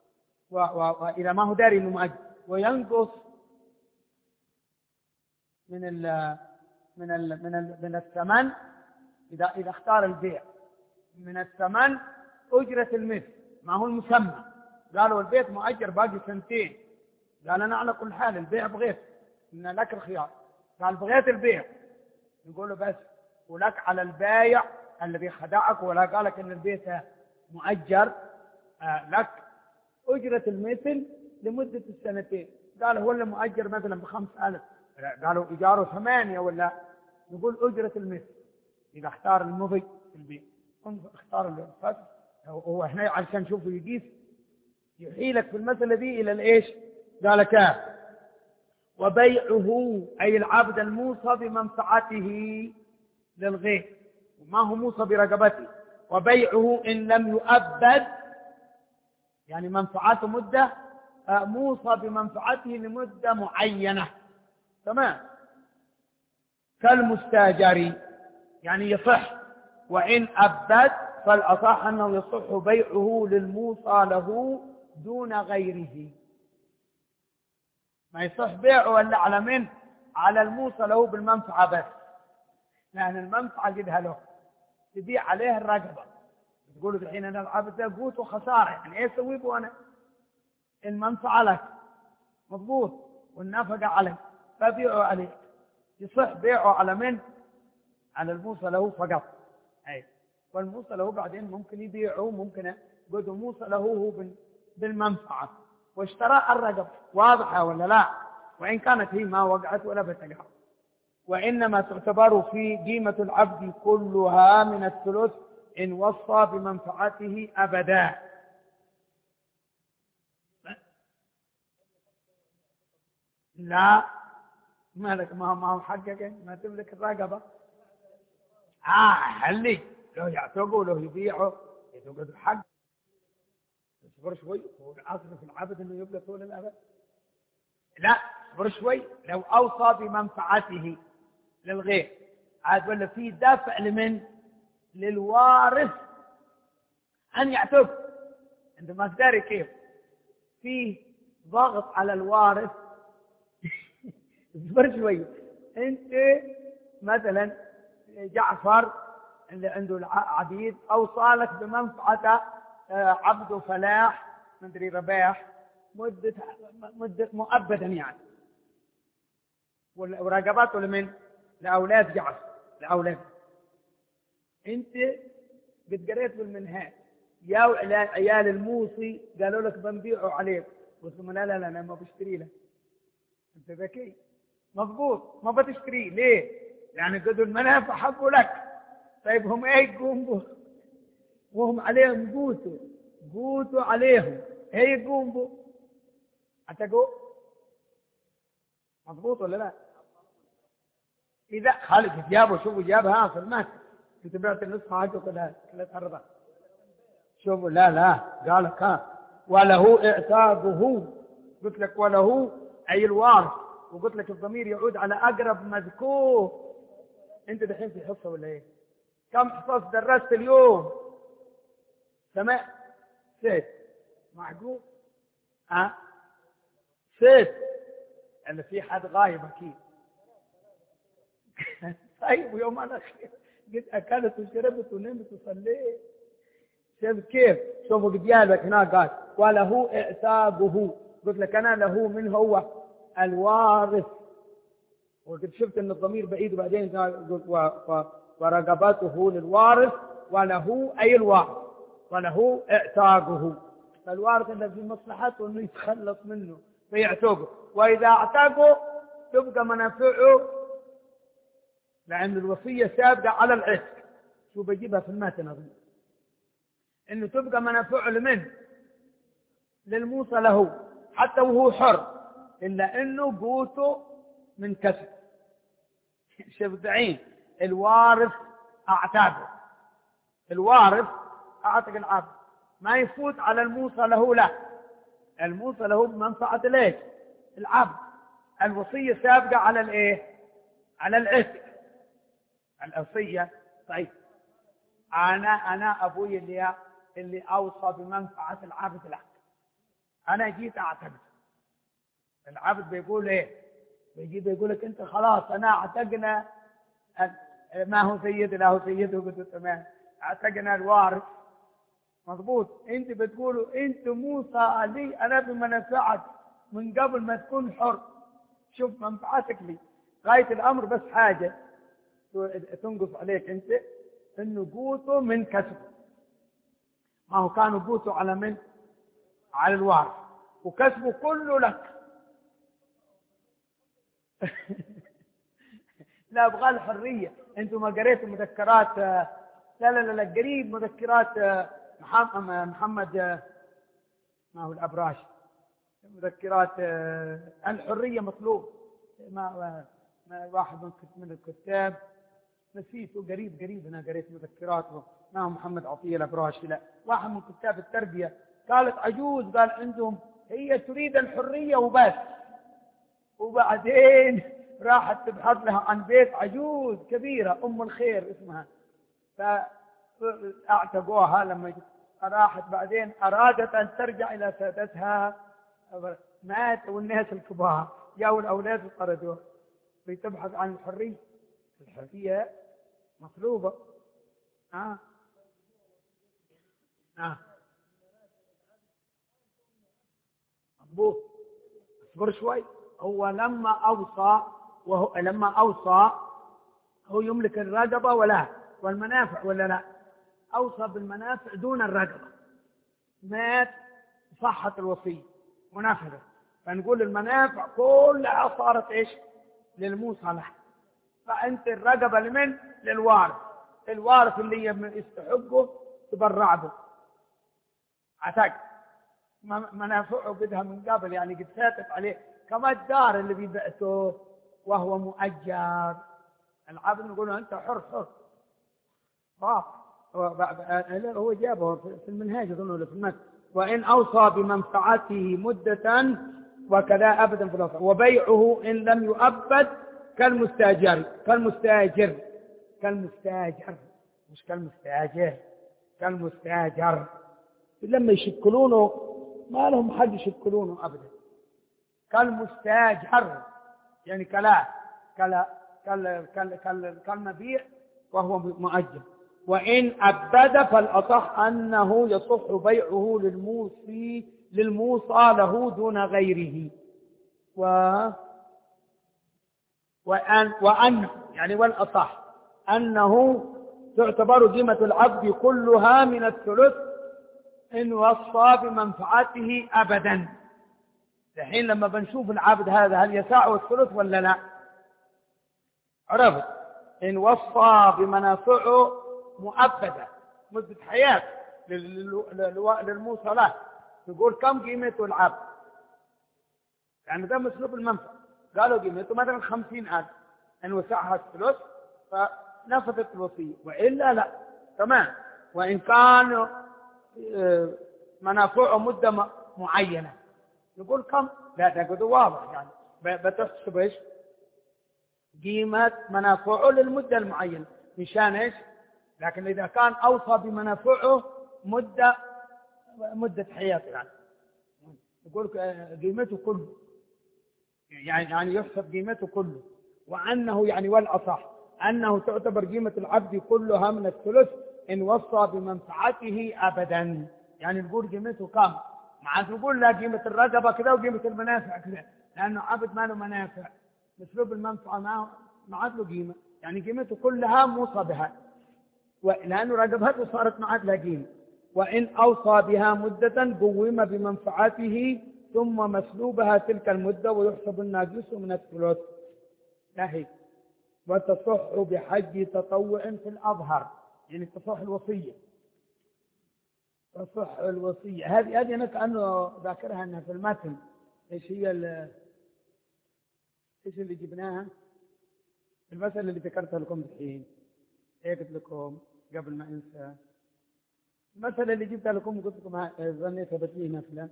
وإذا ما هو داري أنه مؤجر. وينقص من ال من ال من ال من الثمن إذا إذا اختار البيع من الثمن أجرة المثل ما هو المسمى. قالوا البيت مؤجر باقي سنتين، قال أنا على كل حال البيع بغيت إن لك الخيار، قال بغيت البيع نقول له بس ولك على البايع الذي خدعك ولا قالك إن البيت مؤجر آه لك أجرة المثل لمدة السنتين. قال هو اللي مؤجر مثلا بخمس ألف، قالوا إيجاره ثمانية ولا، نقول أجرة المثل إذا اختار المضي في البيع. اختار الفصل هو هنا عشان نشوفه يقيس يحيلك في المسألة دي إلى الإيش. قال كاف وبيعه أي العبد الموصى بمنفعته للغير وما هو موصى برقبته، وبيعه إن لم يؤبد يعني منفعته مدة موصى بمنفعته لمدة معينة تمام كالمستاجر يعني يصح. وإن أبد فالأصح أنه يصح بيعه للموصى له دون غيره. ما يصح بيعه إلا على من؟ على الموصى له بالمنفعة بس، لأن المنفعة قدها له تبيع عليه الرقبة. تقولوا الحين أنا العبد ده قوت وخسارة يعني إيه أسوي به أنا؟ المنفعة لك مضبوط والنفقة عليك فبيعه عليك. يصح بيعه على من؟ على الموصى له فقط. أي والموصى له بعدين ممكن يبيعه ممكن قد موصى له هو بالمنفعة واشتراء الرقبة. واضحة ولا لا؟ وإن كانت هي ما وقعت ولا بتقع. وإنما تعتبر في قيمة العبد كلها من الثلث إن وصى بمنفعته أبدا. لا مالك ما ما هو حقك ما تملك الرقبة. آه هلي لو يعتقوا لو يبيعوا يتوقف الحق. اصبر شوي هو الأصل في العبد إنه يبقى طول الأبد. لا اصبر شوي لو أوصى بمنفعته للغير عاد ولا في دافع لمن؟ للوارث أن يعتق. أنت ما تدري كيف في ضغط على الوارث. اصبر شوي. أنت مثلا جعفر اللي عنده العبيد أوصى لك بمنفعة عبد فلاح مدري رباح مدة مدة مؤبدا يعني ورقباته لمن؟ لأولاد جعفر لأولاد. أنت قد قريت بالمنهاج يا عيال الموصي قالوا لك بنبيعه عليك قلت له لا لا لا أنا ما بشتري له. أنت ذكي مضبوط، ما بتشتري ليه؟ يعني قدوا المنافع حقوا لك. طيب هم ايه يقوموا وهم عليهم قوتوا قوتوا عليهم ايه يقوموا هتقوا مضبوط ولا لا؟ إذا خالد جابوا شوفوا جابها في المكتب كتبت النسخة حقه كلها كلها تعرضها. شوفوا لا لا قال كان وله اعتاقه، قلت لك وله أي الوارث، وقلت لك الضمير يعود على أقرب مذكور. أنت دحين في حصة ولا إيه؟ كم حصص درست اليوم؟ سمع ست معقول؟ أه ست أنا في حد غايب أكيد. طيب ويوم أنا قد أكلت وشربت ونمت وصليت. شوف كيف شوفوا قد جالك هناك قال وله اعتاقه، قلت لك أنا له من هو الوارث، وقد شفت أن الضمير بعيد وبعدين ورقبته للوارث وله أي الوارث وله اعتاقه. فالوارث اللي في مصلحته أنه يتخلص منه فيعتقه، وإذا اعتقه تبقى منافعه لأن الوصية سابقة على العتق. شو بجيبها في الماتن أظن إنه تبقى منافعه لمن؟ للموصى له حتى وهو حر، إلا إنه قوته من كسب. شوف دعين الوارث أعتاقه، الوارث أعتق العبد ما يفوت على الموصى له، لا الموصى له بمنفعة ليش؟ العبد. الوصية سابقة على الإيه؟ على العتق. الوصية طيب أنا أنا أبوي اللي اللي أوصى بمنفعة العبد له، أنا جيت أعتقد العبد بيقول إيه؟ بيجي بيقول لك أنت خلاص أنا اعتقنا ما هو سيد لا هو سيده، قلت تمام اعتقنا الوارث مضبوط. أنت بتقولوا أنت موصى لي أنا بمنفعك من قبل ما تكون حر، شوف منفعتك لي غاية الأمر. بس حاجة تنقص عليك أنت إنه قوته من كسبه، ما هو كانوا قوته على من؟ على الوارث، وكسبه كله لك. لا أبغى الحرية. أنتم ما قريتوا مذكرات؟ لا لا لا, لا قريب مذكرات محمد, محمد ما هو الأبراش، مذكرات الحرية مطلوب. ما, ما واحد من الكتاب نسيته قريب قريب أنا قريت مذكراته، ما هو محمد عطية الأبراش، لا واحد من كتاب التربية. قالت عجوز قال عندهم هي تريد الحرية وبس، وبعدين راحت تبحث لها عن بيت عجوز كبيرة أم الخير اسمها، فاعتقوها. لما راحت بعدين أرادت أن ترجع إلى سادتها مات، والناس الكبار جاءوا الأولاد وطردوها تبحث عن الحرية. الحرية مطلوبة. آه. آه. مضبوط. اصبر شوي. هو لما أوصى وهو لما أوصى هو يملك الرقبة ولا والمنافع ولا لا؟ أوصى بالمنافع دون الرقبة، مات صحت الوصية ونفذت، فنقول المنافع كلها صارت إيش؟ للموصى له. فأنت الرقبة لمن؟ للوارث. الوارث اللي يستحقه تبرع به عتق، منافعه بدها من قبل يعني قد فاتت عليه، كما الدار اللي بيبعته وهو مؤجر. العبد نقول أنت حر حر صح. هو جابه في المنهاج أظنه في المتن، وإن أوصى بمنفعته مدة وكذا أبدا في الوصف، وبيعه إن لم يؤبد كالمستاجر كالمستاجر كالمستاجر مش كالمستاجر كالمستاجر. لما يشكلونه ما لهم حد يشكلونه أبدا. كالمستاجر يعني كلا كلا كال كال كال كالمبيع وهو مؤجر. وإن أبد فالأصح أنه يصح بيعه للموصي للموصى له دون غيره. و وأن وأن يعني والأصح أنه تعتبر ذمة العبد كلها من الثلث إن وصى بمنفعته أبدا. الحين لما بنشوف العبد هذا هل يسعه الثلث ولا لا؟ عرفت؟ إن وصى بمنافعه مؤبدة مدة حياة للموصى، تقول كم قيمته العبد؟ يعني ده مسلوب المنفعة، قالوا قيمته مثلا خمسين ألف، إن وسعها الثلث فنفذت الوصية، وإلا لا. تمام. وإن كان منافعه مدة معينة نقول كم؟ لا تقول واضح، يعني بتحسب ايش؟ قيمة منافعه للمدة المعينة مشان ايش؟ لكن إذا كان أوصى بمنافعه مدة مدة حياته، يعني يقول قيمته كله، يعني يعني يحسب قيمته كله، وأنه يعني والأصح أنه تعتبر قيمة العبد كلها من الثلث إن وصى بمنفعته أبدا. يعني نقول قيمته كم؟ مع نقول لا قيمة الرقبة كذا وقيمة المنافع كذا، لأنه عبد ما له منافع، مسلوب المنفعة ما ما عاد له قيمة، يعني قيمته كلها موصى بها، لأنه رقبته صارت ما عاد لها قيمة. وإن أوصى بها مدة قوم بمنفعته ثم مسلوبها تلك المدة ويحسب الناقص من الثلث. نهي. وتصح بحج تطوع في الأظهر، يعني تصح الوصية، تصح الوصية. هذه هذه أنا كأنه ذاكرها أنها في المتن. إيش هي إيش اللي جبناها؟ المسألة اللي ذكرتها لكم الحين، إيه قلت لكم قبل ما أنسى؟ المسألة اللي جبتها لكم قلت لكم ظنيتها بتليه نفلا،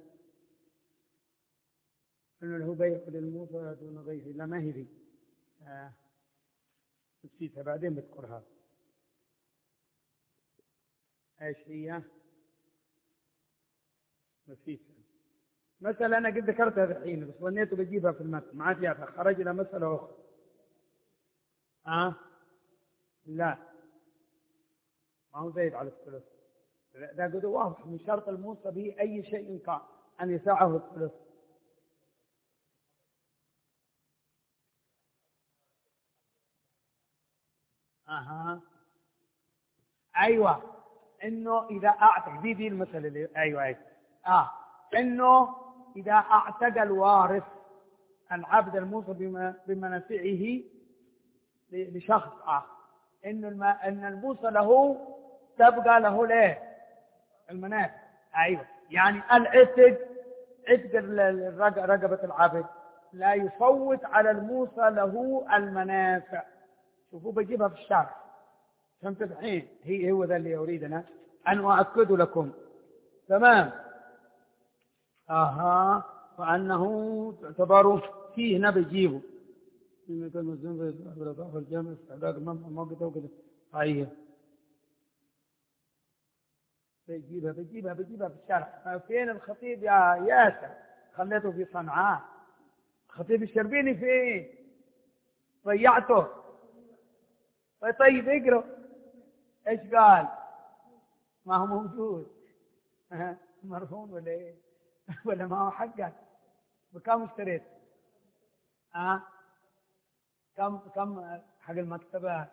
إنه هو بيع للموصى دون غيره. لا ما هي ذي، آه. نسيتها بعدين بذكرها. ايش هي؟ نسيتها. مسألة أنا قد ذكرتها الحين بس ظنيته بجيبها في المتن، ما عاد جابها، خرج إلى مسألة أخرى. آه؟ لا ما هو زايد على الثلث، ده قد واضح من شرط الموصى به أي شيء كان أن يسعه الثلث. أها أيوة، إنه إذا أعتق دي دي المسألة اللي أيوة أيوة آه إنه إذا أعتق الوارث العبد الموصى بمنافعه لشخص آخر، إنه الم... إن الموصى له تبقى له ليه المنافع. أيوة، يعني العتق عتق رقبة العبد لا يفوت على الموصى له المنافع. شوفوا بجيبها في الشرح، فهمت الحين؟ هي هو ذا اللي أريدنا أن أؤكد لكم. تمام. أها، وأنه تعتبر فيه نبي جيبه من كان مزون بالإضافة الجامع استعداد المنفعة موقته وكذا. أيه بجيبها بجيبها بجيبها في الشرح. فين الخطيب يا ياسر؟ خليته في صنعاء. الخطيب الشربيني فين؟ ضيعته. طيب اقرأ ايش قال؟ ما هو موجود. مرهون ولا ايه؟ ولا ما هو حقك؟ بكم اشتريت؟ ها؟ كم كم حق المكتبة؟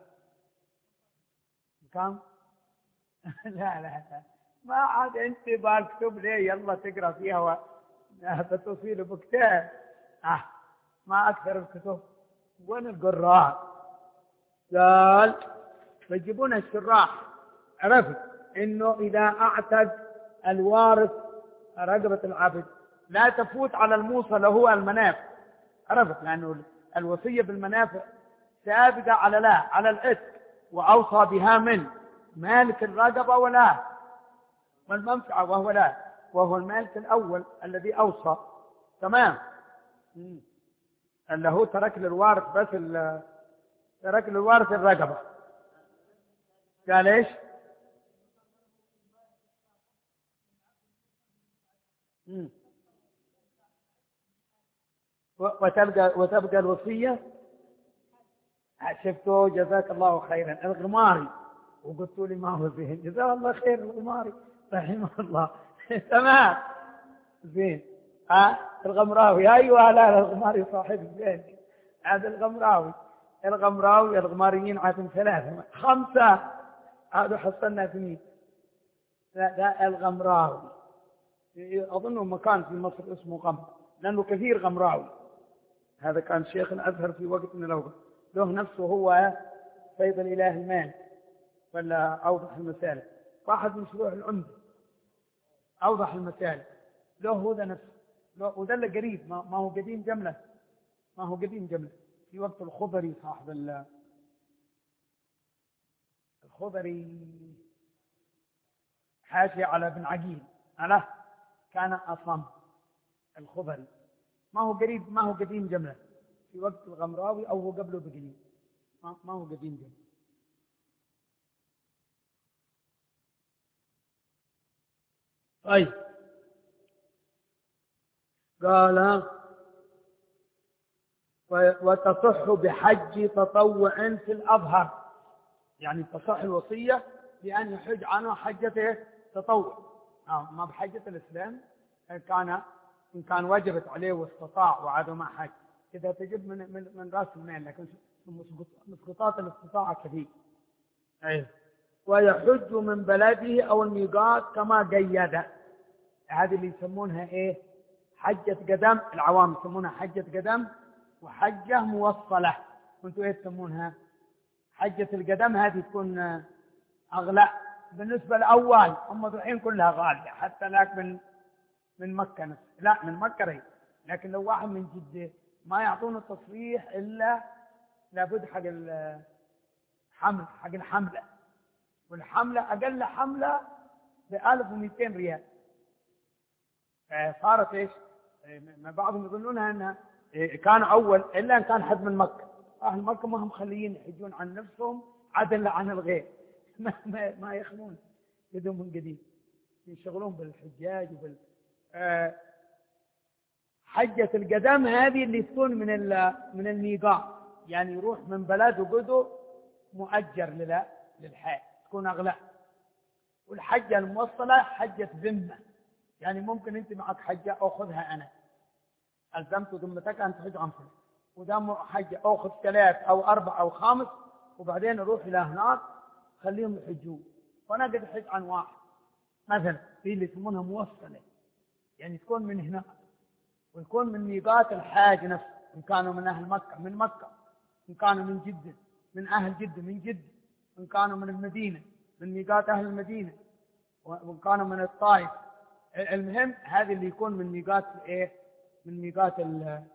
كم؟ لا لا لا ما عاد انت بالكتب ليه يلا تقرا فيها بتصير بكتاب. اه ما اكثر الكتب. وين القراء؟ قال فيجيبون الشراح. عرفت انه اذا اعتق الوارث رقبة العبد لا تفوت على الموصى له المنافع. عرفت؟ لانه الوصية بالمنافع سابقة على لا على العتق، واوصى بها من مالك الرقبة ولا والمنفعة، وهو لا وهو المالك الأول الذي أوصى. تمام. اللي هو ترك للوارث بس ترك للوارث الرقبة. قال إيش؟ مم. وتبقى وتبقى الوصية. شفتوا جزاك الله خيرا الغماري، وقلت لي ما هو زين. جزاه الله خير الغماري رحمه الله. تمام زين. ها الغمراوي ايوه لا الغماري صاحب زين. هذا الغمراوي الغمراوي الغماريين عادهم ثلاثة خمسة هذا حصلنا اثنين. لا لا الغمراوي أظنه مكان في مصر اسمه غم، لأنه كثير غمراوي. هذا كان شيخ الأزهر في وقت من الأوقات، له نفسه هو فيض الإله المال ولا أوضح المسائل، واحد من شروح العمدة أوضح المسائل له هو ذا نفسه، وده اللي قريب، ما هو قديم جملة، ما هو قديم جملة. في وقت الخضري صاحب الخضري حاشية على ابن عقيل ألا كان أصم الخضري، ما هو قريب، ما هو قديم جملة، في وقت الغمراوي أو هو قبله بقليل، ما هو قديم جملة. طيب قال وتصح بحج تطوع في الأظهر، يعني تصح الوصية بأن يحج عنه حجته تطوع، آه ما بحجة الإسلام كان إن كان وجبت عليه واستطاع وعاد ما حج إذا تجب من من, من رأس المال، لكن مسقطات الاستطاعة كثير. أيه. ويحج من بلده أو الميقات كما قيد، هذه اللي يسمونها إيه حجة قدم، العوام يسمونها حجة قدم وحجة موصلة، كنتوا إيه تسمونها؟ حجة القدم هذه تكون أغلى بالنسبة لأول، هم الحين كلها غالية حتى لك من من مكة نفسه. لا من مكة رهي، لكن لو واحد من جدة ما يعطونه تصريح إلا لابد حق الحمل، حق الحملة، والحملة أقل حملة بألف ومئتين ريال. صارت إيش؟ ما بعضهم يظنونها أنها كان أول إلا أن كان حد من مكة، أهل مكة ما هم خليين يحجون عن نفسهم عدل عن الغير، ما, ما, ما يخلون يدهم من قديم، يشغلون بالحجاج وبال آه حجة القدم هذه اللي تكون من من الميقات، يعني يروح من بلد وقدو مؤجر للحاج تكون أغلى. والحجة الموصلة حجة ذمة، يعني ممكن أنت معك حجة أخذها أنا، ألزمت ذمتك أن تحج عن فلان، ودام حجة أخذ ثلاث أو أربع أو خامس، وبعدين أروح إلى هناك خليهم يحجون، وأنا قد أحج عن واحد مثلا، في اللي يسمونها موصلة، يعني تكون من هنا ويكون من ميقات الحاج نفسه، إن كانوا من أهل مكة من مكة، إن كانوا من جدة من أهل جدة من جدة، إن كانوا من المدينة من ميقات أهل المدينة، وإن كانوا من الطائف. المهم هذه اللي يكون من ميقات إيه؟ من ميقات ال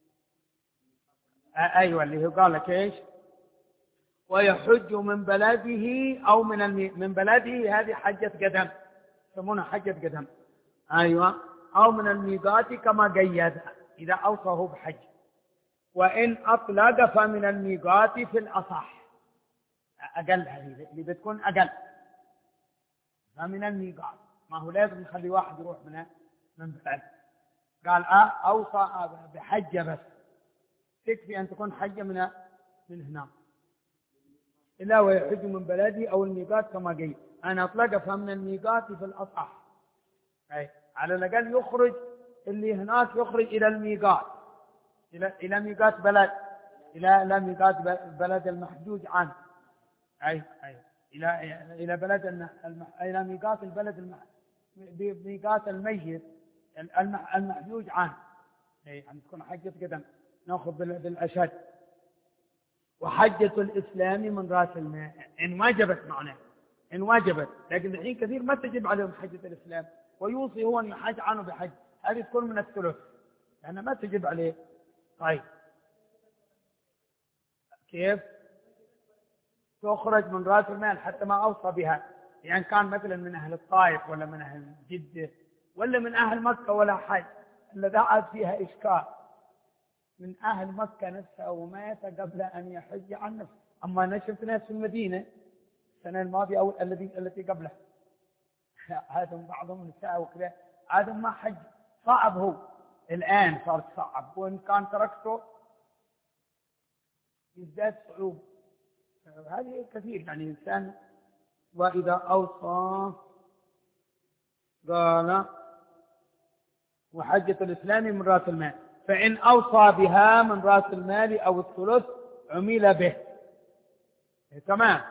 أيوة اللي هو قال لك إيش؟ ويحج من بلده أو من المي... من بلده، هذه حجة قدم يسمونها حجة قدم. أيوة. أو من الميقات كما قيد إذا أوصاه بحج. وإن أطلق فمن الميقات في الأصح، أقل هذه اللي بتكون أقل فمن الميقات، ما هو لازم نخلي واحد يروح من من بلد. قال آه أوصى بحجة بس، تكفي أن تكون حجة من من هنا. إلا ويحج من بلده أو الميقات كما قيل، أن أطلق فمن الميقات في الأصح، أي على الأقل يخرج اللي هناك يخرج إلى الميقات، إلى إلى ميقات بلد، إلى إلى ميقات بلد المحجوج عنه، أي أي إلى إلى بلد المح... إلى ميقات البلد المح... ميقات الميت المحجوج عنه، أي يعني تكون حجة قدم نأخذ بالأشد. وحجة الإسلام من رأس المال إن وجبت معنا، إن وجبت، لكن الحين كثير ما تجب عليهم حجة الإسلام، ويوصي هو أن يحج عنه بحج، هذه تكون من الثلث لأنها ما تجب عليه. طيب كيف تخرج من رأس المال حتى ما أوصى بها؟ يعني كان مثلا من أهل الطائف ولا من أهل جدة ولا من أهل مكة ولا حج، إلا ذا فيها إشكال، من أهل مكة نفسه ومات قبل أن يحج عن نفسه. أما أنا شفت ناس في المدينة السنة الماضية أو الذي التي قبلها، هذا بعضهم نساء وكذا، هذا ما حج، صعب هو الآن صار صعب، وإن كان تركته يزداد صعوبة، هذه كثير يعني إنسان. وإذا أوصى قال وحجة الإسلام من رأس المال، فإن أوصى بها من رأس المال أو الثلث عمل به، تمام.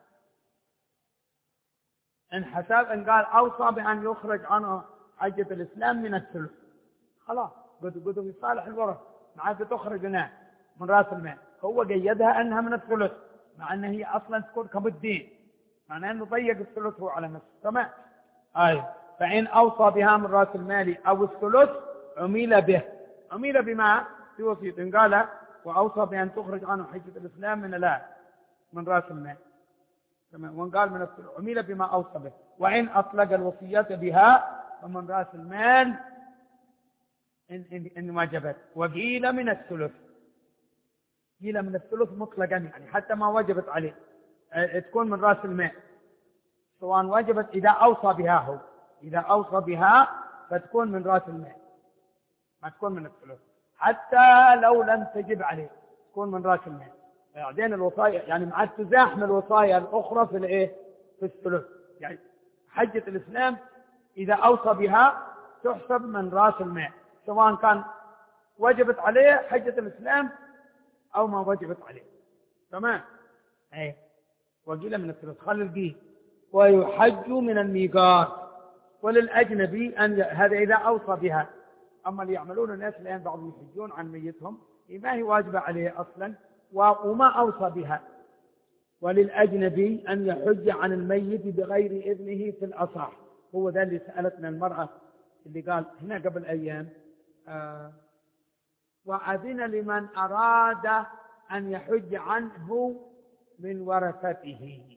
إن حسب إن قال أوصى بأن يخرج عنه حجة الإسلام من الثلث، خلاص قد قد في صالح الورث مع تخرج هنا من رأس المال. هو قيدها أنها من الثلث مع أن هي أصلا تكون كبالدين، معناه أنه ضيق الثلث هو على نفسه. تمام. أي فإن أوصى بها من رأس المال أو الثلث عمل به. عمل بما في وصية قال وأوصى بأن تخرج عنه حجة الإسلام من لا من رأس المال. تمام. وإن قال من الثلث عمل بما أوصى به. وإن أطلق الوصية بها فمن رأس المال إن, إن, إن وجبت. وقيل من الثلث، قيل من الثلث مطلقا يعني حتى ما وجبت عليه تكون من رأس المال، سواء وجبت إذا أوصى بها هو، إذا أوصى بها فتكون من رأس المال ما تكون من الثلث، حتى لو لم تجب عليه تكون من رأس المال. بعدين الوصايا يعني مع تزاحم الوصايا الأخرى في الإيه في الثلث. يعني حجة الإسلام إذا أوصى بها تحسب من رأس المال، سواء كان وجبت عليه حجة الإسلام أو ما وجبت عليه. تمام. أيه. وقيل من الثلث خلي القيه. ويحج من الميقات. وللأجنبي أن ي... هذا إذا أوصى بها. أما اللي يعملون الناس الآن بعضهم يحجون عن ميتهم ما هي واجبة عليه أصلا وما أوصى بها. وللأجنبي أن يحج عن الميت بغير إذنه في الأصح. هو ذا اللي سألتنا المرأة اللي قال هنا قبل أيام آه وأذن لمن أراد أن يحج عنه من ورثته.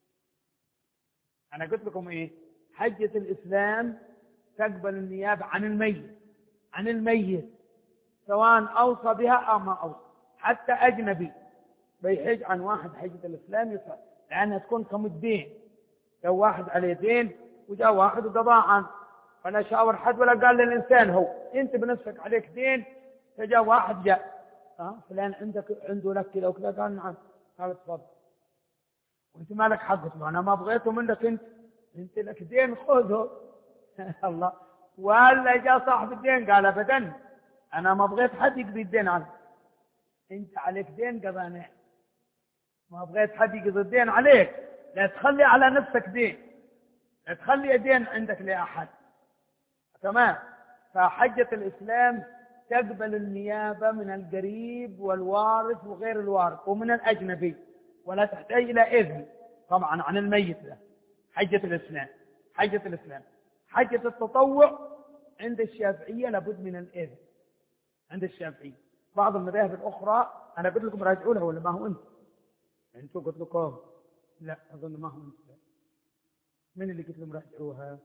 أنا قلت لكم إيه حجة الإسلام تقبل النيابة عن الميت عن الميت سواء أوصى بها أو ما أوصى. حتى أجنبي بيحج عن واحد حجة الإسلام يصح لأنها تكون كمدين. لو واحد عليه دين وجاء واحد وقضى عنه ولا شاور حد ولا قال للإنسان هو أنت بنفسك عليك دين، فجاء واحد جاء أه فلان عندك عنده لك كذا وكذا قال نعم قال تفضل وانت مالك حقه انا ما بغيته منك انت انت لك دين خذه الله. ولا جاء صاحب الدين قال ابدا انا ما بغيت حد يقضي الدين عنه، انت عليك دين قضاناه ما بغيت حد يقضي الدين عليك، لا تخلي على نفسك دين لا تخلي دين عندك لاحد. تمام. فحجة الإسلام تقبل النيابة من القريب والوارث وغير الوارث ومن الأجنبي ولا تحتاج إلى إذن طبعا عن الميت له. حجة الإسلام حجة الإسلام حجة التطوع عند الشافعية لابد من الإذن عند الشافعية. بعض المذاهب الأخرى أنا قلت لكم راجعوا لها ولا ما هو أنت أنتوا قلت لكم لا أظن ما هو أنت. من اللي قلت لهم راجعوها؟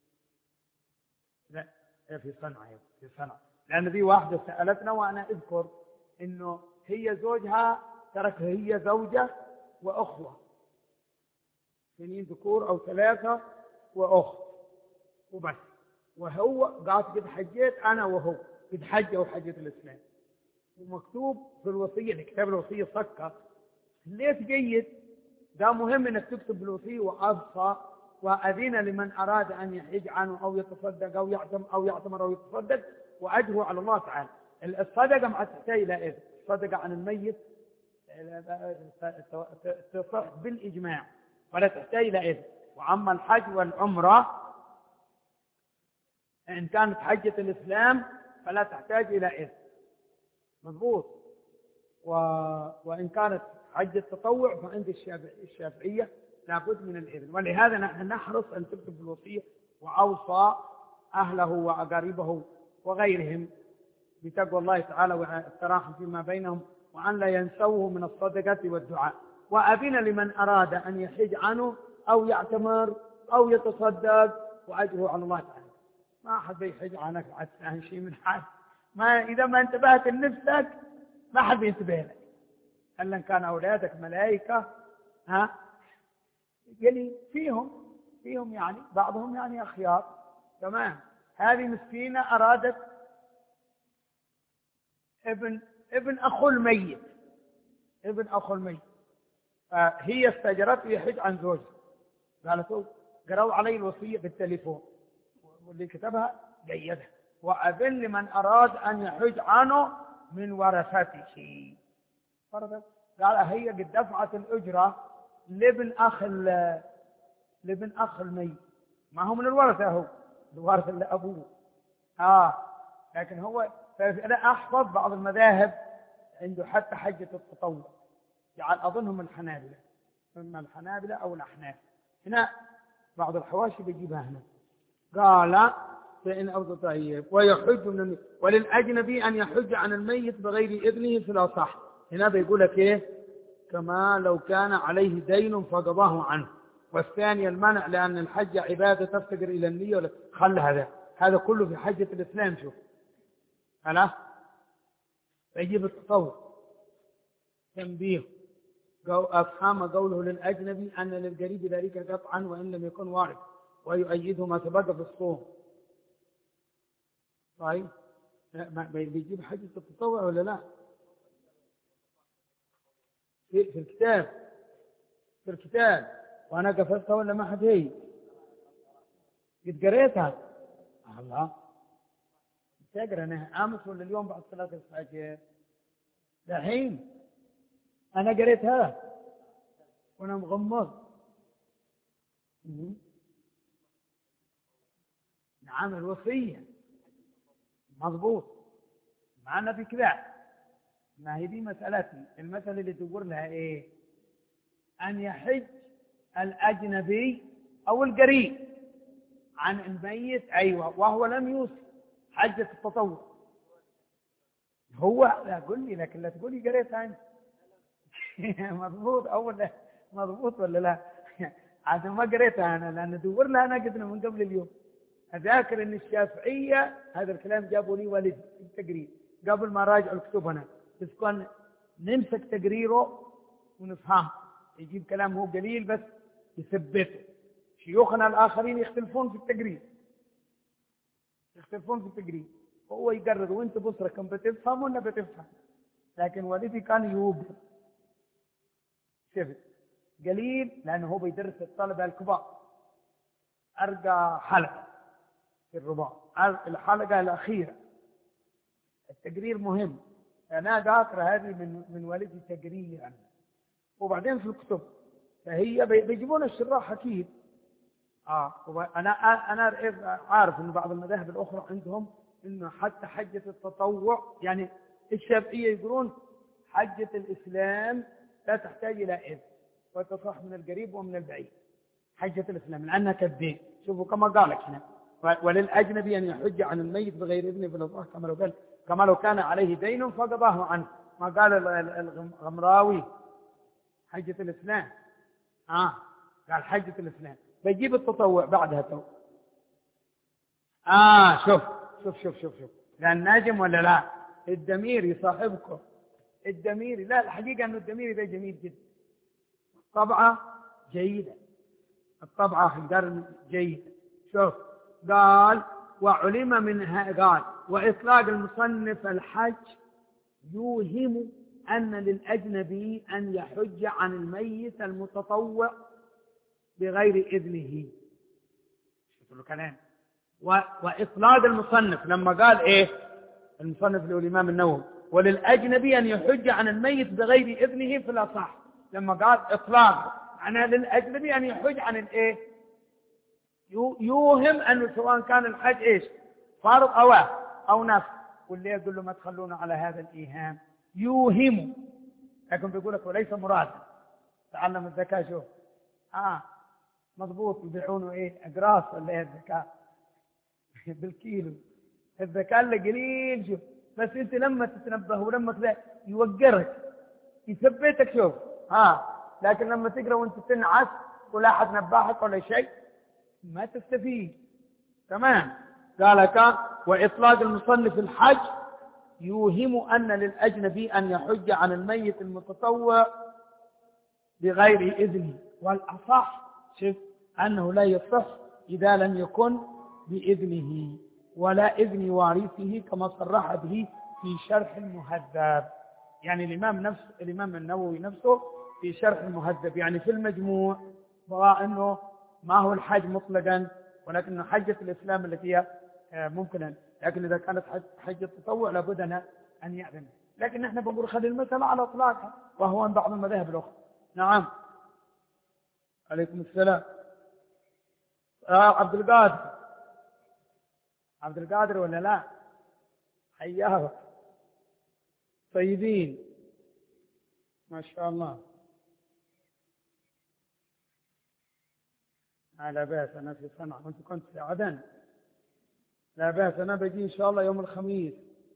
لا في صنعاء في صنعاء لأن في واحدة سألتنا وأنا أذكر إنه هي زوجها ترك هي زوجة وأخوة اثنين ذكور أو ثلاثة وأخت وبس، وهو قالت قد حجيت أنا وهو قد حجة وحجة الإسلام ومكتوب في الوصية كتاب الوصية صكة. ليش جيد؟ ده مهم إنك تكتب بالوصية وأبصى وأذن لمن أراد أن يحج عنه أو يتصدق أو يعتم أو يعتمر أو يتصدق وأجره على الله تعالى. الصدقة مع تحتاج إلى إذن. الصدقة عن الميت تصح بالإجماع ولا تحتاج إلى إذن. وعما الحج والعمرة إن كانت حجة الإسلام فلا تحتاج إلى إذن مضبوط. و... وإن كانت حجة التطوع فعند الشافعية لابد من الإذن. ولهذا نحن نحرص أن تكتب الوصية وأوصى أهله وأقاربه وغيرهم بتقوى الله تعالى والتراحم فيما بينهم وأن لا ينسوه من الصدقة والدعاء. وأذن لمن أراد أن يحج عنه أو يعتمر أو يتصدق وأجره على الله تعالى. ما أحد يحج عنك عن شيء من حال ما إذا ما انتبهت لنفسك ما حد ينتبه لك. إلا كان أولادك ملائكة ها يعني فيهم فيهم يعني بعضهم يعني أخيار. تمام. هذه مسكينة أرادت ابن ابن أخو الميت ابن أخو الميت فهي استأجرته يحج عن زوجها قالت قرأوا علي الوصية بالتليفون واللي كتبها جيدها وأذن لمن أراد أن يحج عنه من ورثته. قال هي قد دفعت الأجرة لابن أخ لابن أخ الميت ما هو من الورثة هو الورثة لأبوه آه لكن هو أنا أحفظ بعض المذاهب عنده حتى حجة التطوع، يعني أظنهم الحنابلة، إما الحنابلة أو الأحناف. هنا بعض الحواشي بيجيبها هنا، قال فإن أو طيب ويحج من الميت وللأجنبي أن يحج عن الميت بغير إذنه في الأصح. هنا بيقول لك إيه؟ كما لو كان عليه دين فقضاه عنه. والثاني المنع لأن الحج عبادة تفتقر إلى النية ولا خل هذا هذا كله في حجة الإسلام. شوف هلا فيجيب التطوع تنبيه أفهم قوله للأجنبي أن للقريب ذلك قطعا وإن لم يكن وارد ويؤيده ما سبق في الصوم. طيب بيجيب حجة التطوع ولا لا؟ في, في الكتاب في الكتاب وأنا قفزتها ولا ما حد هي قد قريتها. الله تقرأ أنا أمس ولا اليوم بعد صلاة الفجر دحين أنا قريتها وأنا مغمض. نعم الوصية مضبوط معنا في كذا. ما هي دي مسألتي. المسألة اللي تقول لها إيه؟ أن يحج الأجنبي أو القريب عن الميت. أيوة وهو لم يوصي حجة التطوع. هو لا قل لي لكن لا تقول لي قريتها أنت. مضبوط أو لا مضبوط ولا لا؟ عشان ما قريتها أنا لأن دور لها أنا قدنا من قبل اليوم. أذاكر أن الشافعية هذا الكلام جابوا لي والدي في التقرير قبل ما راجع الكتب هنا، بس كان نمسك تقريره ونفهم. يجيب كلام هو قليل بس يثبته. شيوخنا الآخرين يختلفون في التقرير يختلفون في التقرير هو يقرر وانت بصرة كم بتفهم ولا بتفهم. لكن والدي كان يوقف شفت قليل لأنه هو بيدرس الطلبة الكبار. أرقى حلقة في الرباع الحلقة الأخيرة التقرير مهم. أنا ذاكر هذه من من والدي تقرير عنه وبعدين في الكتب فهي بيجيبون الشراح أكيد. آه أنا أنا عارف إن بعض المذاهب الأخرى عندهم إنه حتى حجة التطوع يعني الشافعية يقولون حجة الإسلام لا تحتاج إلى إذن وتصح من القريب ومن البعيد. حجة الإسلام لأنها كالدين. شوفوا كما قالك هنا وللأجنبي أن يحج عن الميت بغير إذن في الأصح كما لو قال كما لو كان عليه دين فقضاه عنه. ما قال الغمراوي حجة الإسلام آه قال حجة الإسلام بيجيب التطوع بعدها تو. آه شوف شوف شوف شوف شوف لأن ناجم ولا لا؟ الدميري صاحبكم الدميري لا الحقيقة أنه الدميري ده جميل جدا. طبعة جيدة الطبعة في القرن جيدة. شوف قال وعلم منها قال وإطلاق المصنف الحج يوهم أن للأجنبي أن يحج عن الميت المتطوع بغير إذنه. شوفوا الكلام وإطلاق المصنف لما قال إيه المصنف له الإمام النووي وللأجنبي أن يحج عن الميت بغير إذنه في الأصح. لما قال إطلاق معناه للأجنبي أن يحج عن الإيه يوهم أنه سواء كان الحج إيش فرض أو أو نفس. واللي يقول له ما تخلونا على هذا الإيهام يوهم لكن بيقول لك وليس مرادا. تعلم الذكاء. شوف آه مضبوط يبيعونه إيه أقراص ولا إيه الذكاء بالكيلو. الذكاء اللي قليل. شوف بس أنت لما تتنبه ولما كذا يوقرك يثبتك. شوف ها لكن لما تقرأ وانت تنعس ولا أحد نباحك ولا شيء ما تستفيد. تمام. قال كان وإطلاق المصنف الحج يوهم أن للأجنبي أن يحج عن الميت المتطوع بغير إذنه. والأصح شوف أنه لا يصح إذا لم يكن بإذنه ولا إذن وارثه كما صرح به في شرح المهذب. يعني الإمام نفس الإمام النووي نفسه في شرح المهذب يعني في المجموع بقى أنه ما هو الحج مطلقا ولكن حجة الإسلام التي هي ممكنا. لكن إذا كانت حجة التطوع لابد أن يأذن. لكن نحن بنقول خلي المسألة على إطلاقها وهو عن بعض المذاهب الأخرى. نعم عليكم السلام. آه عبد القادر عبد القادر ولا لا؟ حياك. طيبين ما شاء الله. لا بأس، أنا في صنعاء وأنت كنت في عدن. لا بأس، أنا بجي إن شاء الله يوم الخميس،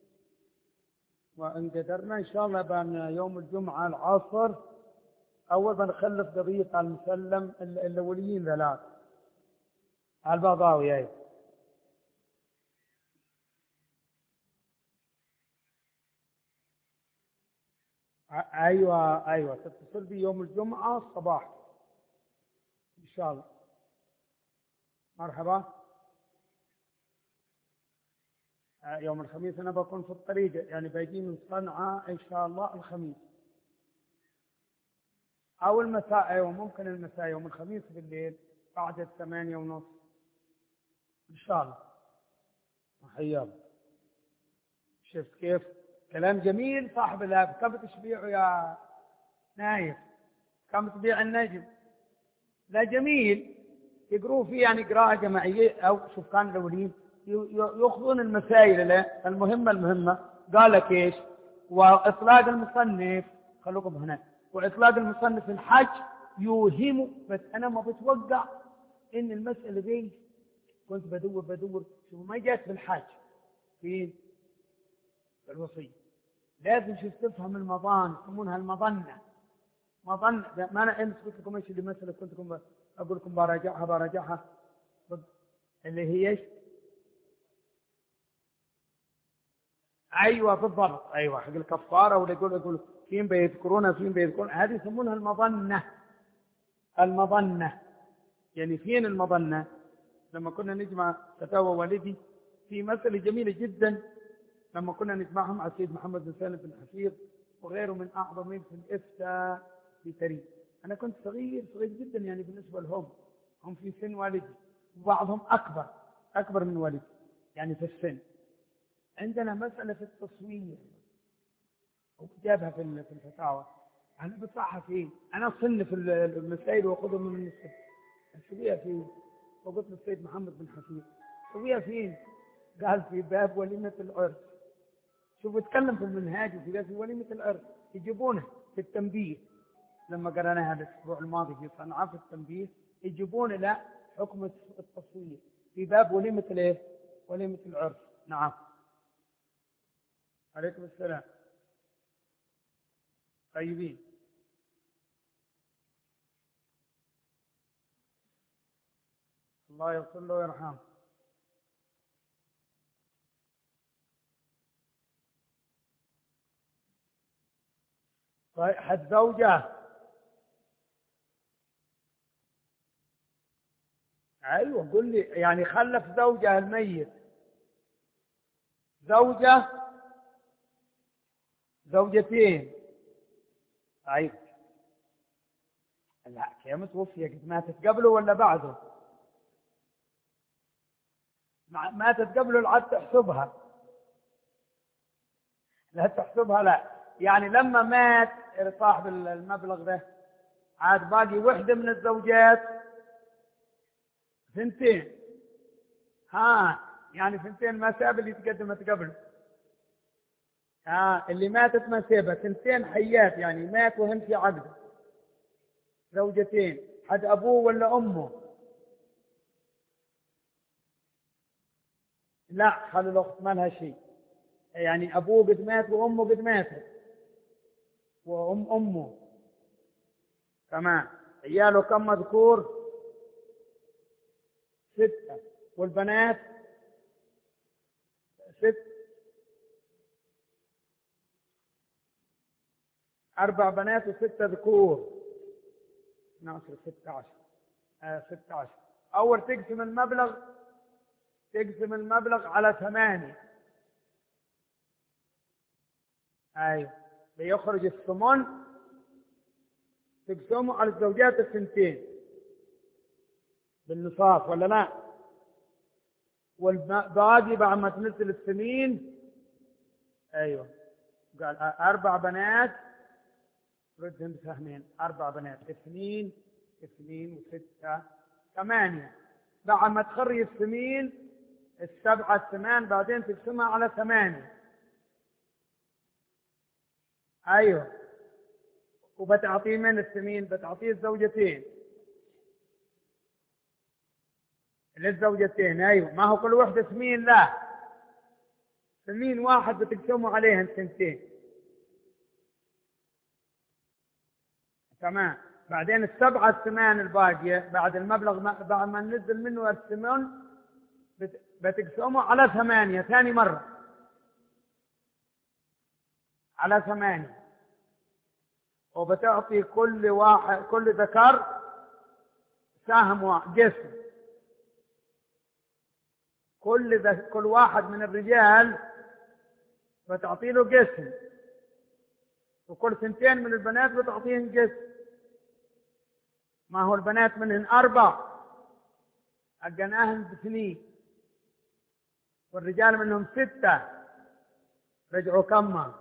وإن قدرنا إن شاء الله بان يوم الجمعة العصر أول بنخلف قضية على المسلم الأوليين ثلاث على البضاوي. أي أيوة أيوة، تتصل بي يوم الجمعة الصباح إن شاء الله. مرحبا. يوم الخميس أنا بكون في الطريق، يعني بيجي من صنعاء إن شاء الله الخميس أو المساء. أيوة ممكن المساء يوم الخميس بالليل بعد الثمانية ونص إن شاء الله. حياك. شفت كيف كلام جميل صاحب الأب. كم تشبيعه يا نايف؟ كم تبيع النجم؟ لا جميل يقروا فيه، يعني قراءة جماعية أو سكان الأولين يأخذون المسائل المهمة المهمة. قال لك إيش؟ وإطلاق المصنف، خلوكم هنا، وإطلاق المصنف الحج يوهم. بس أنا ما بتوقع إن المسألة دي كنت بدور بدور شوف ما جات في الحج في الوصية. لازم شو تفهم المظان، يسمونها المظنة. مظنة ما أنا أمس قلت لكم إيش اللي مثلا كنت أقول لكم براجعها براجعها اللي هي إيش؟ أيوة بالضبط، أيوة حق الكفارة. ولا يقول يقول فين بيذكرونها فين بيذكرون، هذه يسمونها المظنة. المظنة يعني فين المظنة؟ لما كنا نجمع فتاوى والدي في مسألة جميلة جدا، لما كنا نجمعهم على السيد محمد بن سالم بن حفيظ وغيره من أعظمين في الإفتاء في تاريخ. أنا كنت صغير صغير جدا يعني بالنسبة لهم، هم في سن والدي وبعضهم أكبر أكبر من والدي يعني في السن. عندنا مسألة في التصوير وجابها في في الفتاوى، أنا بصحها فين؟ أنا صنف المسائل وأخذهم من المسائل أسويها فين؟ وقلت للسيد محمد بن حفيظ أسويها فين؟ قال في باب وليمة العرس. شوف اتكلم في المنهاج وفي باب وليمة العرس يجيبونه في التنبيه. لما قرأناها الأسبوع الماضي في صنعاء في التنبيه يجيبون لا حكم التصوير في باب وليمة الايه؟ وليمة العرس. نعم. عليكم السلام. طيبين. الله يغفر له ويرحمه. طيب حد زوجة. ايوه قل لي، يعني خلف زوجة الميت، زوجة زوجتين. طيب لا كيف توفي؟ قد ماتت قبله ولا بعده؟ ماتت قبله لا تحسبها، لا تحسبها لا. يعني لما مات صاحب المبلغ ده عاد باقي وحدة من الزوجات، ثنتين. ها يعني ثنتين ما ساب اللي تقدمت قبل. ها اللي ماتت ما سابها، ثنتين حيات يعني مات وهم في عقده. زوجتين، حد أبوه ولا أمه؟ لا خلوا الأخت ما لها شيء، يعني أبوه قد مات وأمه قد ماتت وأم أمه كمان. عياله كم مذكور؟ ستة. والبنات ست، أربع بنات وستة ذكور، ناصر ستة عشر. آه ستة عشر. أول تقسم المبلغ، تقسم المبلغ على ثمانية. أيوة بيخرج الثمن تقسمه على الزوجات الثنتين بالنصاف ولا لا؟ والباقي بعد ما تنزل السنين. أيوة قال أربع بنات ردهم بسهمين، أربع بنات اثنين اثنين وستة ثمانية. بعد ما تخرج السنين السبعة الثمان بعدين تقسمها على ثمانية أيوه. وبتعطيه من الثمين؟ بتعطيه الزوجتين للزوجتين. أيوه، ما هو كل وحدة ثمين، لا ثمين واحد بتقسموا عليهن ثنتين. تمام. بعدين السبعة الثمان الباقية بعد المبلغ ما بعد ما ننزل منه الثمن بتقسمه على ثمانية ثاني مرة، على ثمانية، وبتعطي كل واحد كل ذكر سهم واحد جسم. كل ذ... كل واحد من الرجال بتعطي له جسم، وكل ثنتين من البنات بتعطيهم جسم. ما هو البنات منهن أربع أجناهن باثنين، والرجال منهم ستة رجعوا كما.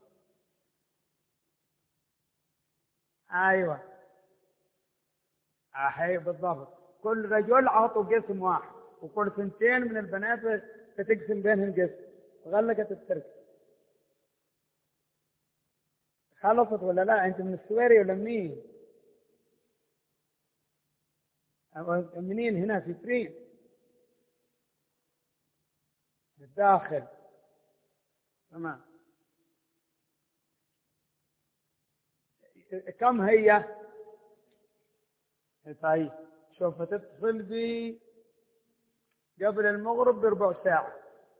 أيوة أحي بالضبط. كل رجل عطوا جسم واحد، وكل ثنتين من البنات بتقسم بينهم جسم. غلقت التركة. خلصت ولا لا؟ أنت من السويري ولا منين؟ منين؟ هنا في فرين الداخل. تمام. كم هي؟ طيب شوف، تتصل بي قبل المغرب بربع ساعة.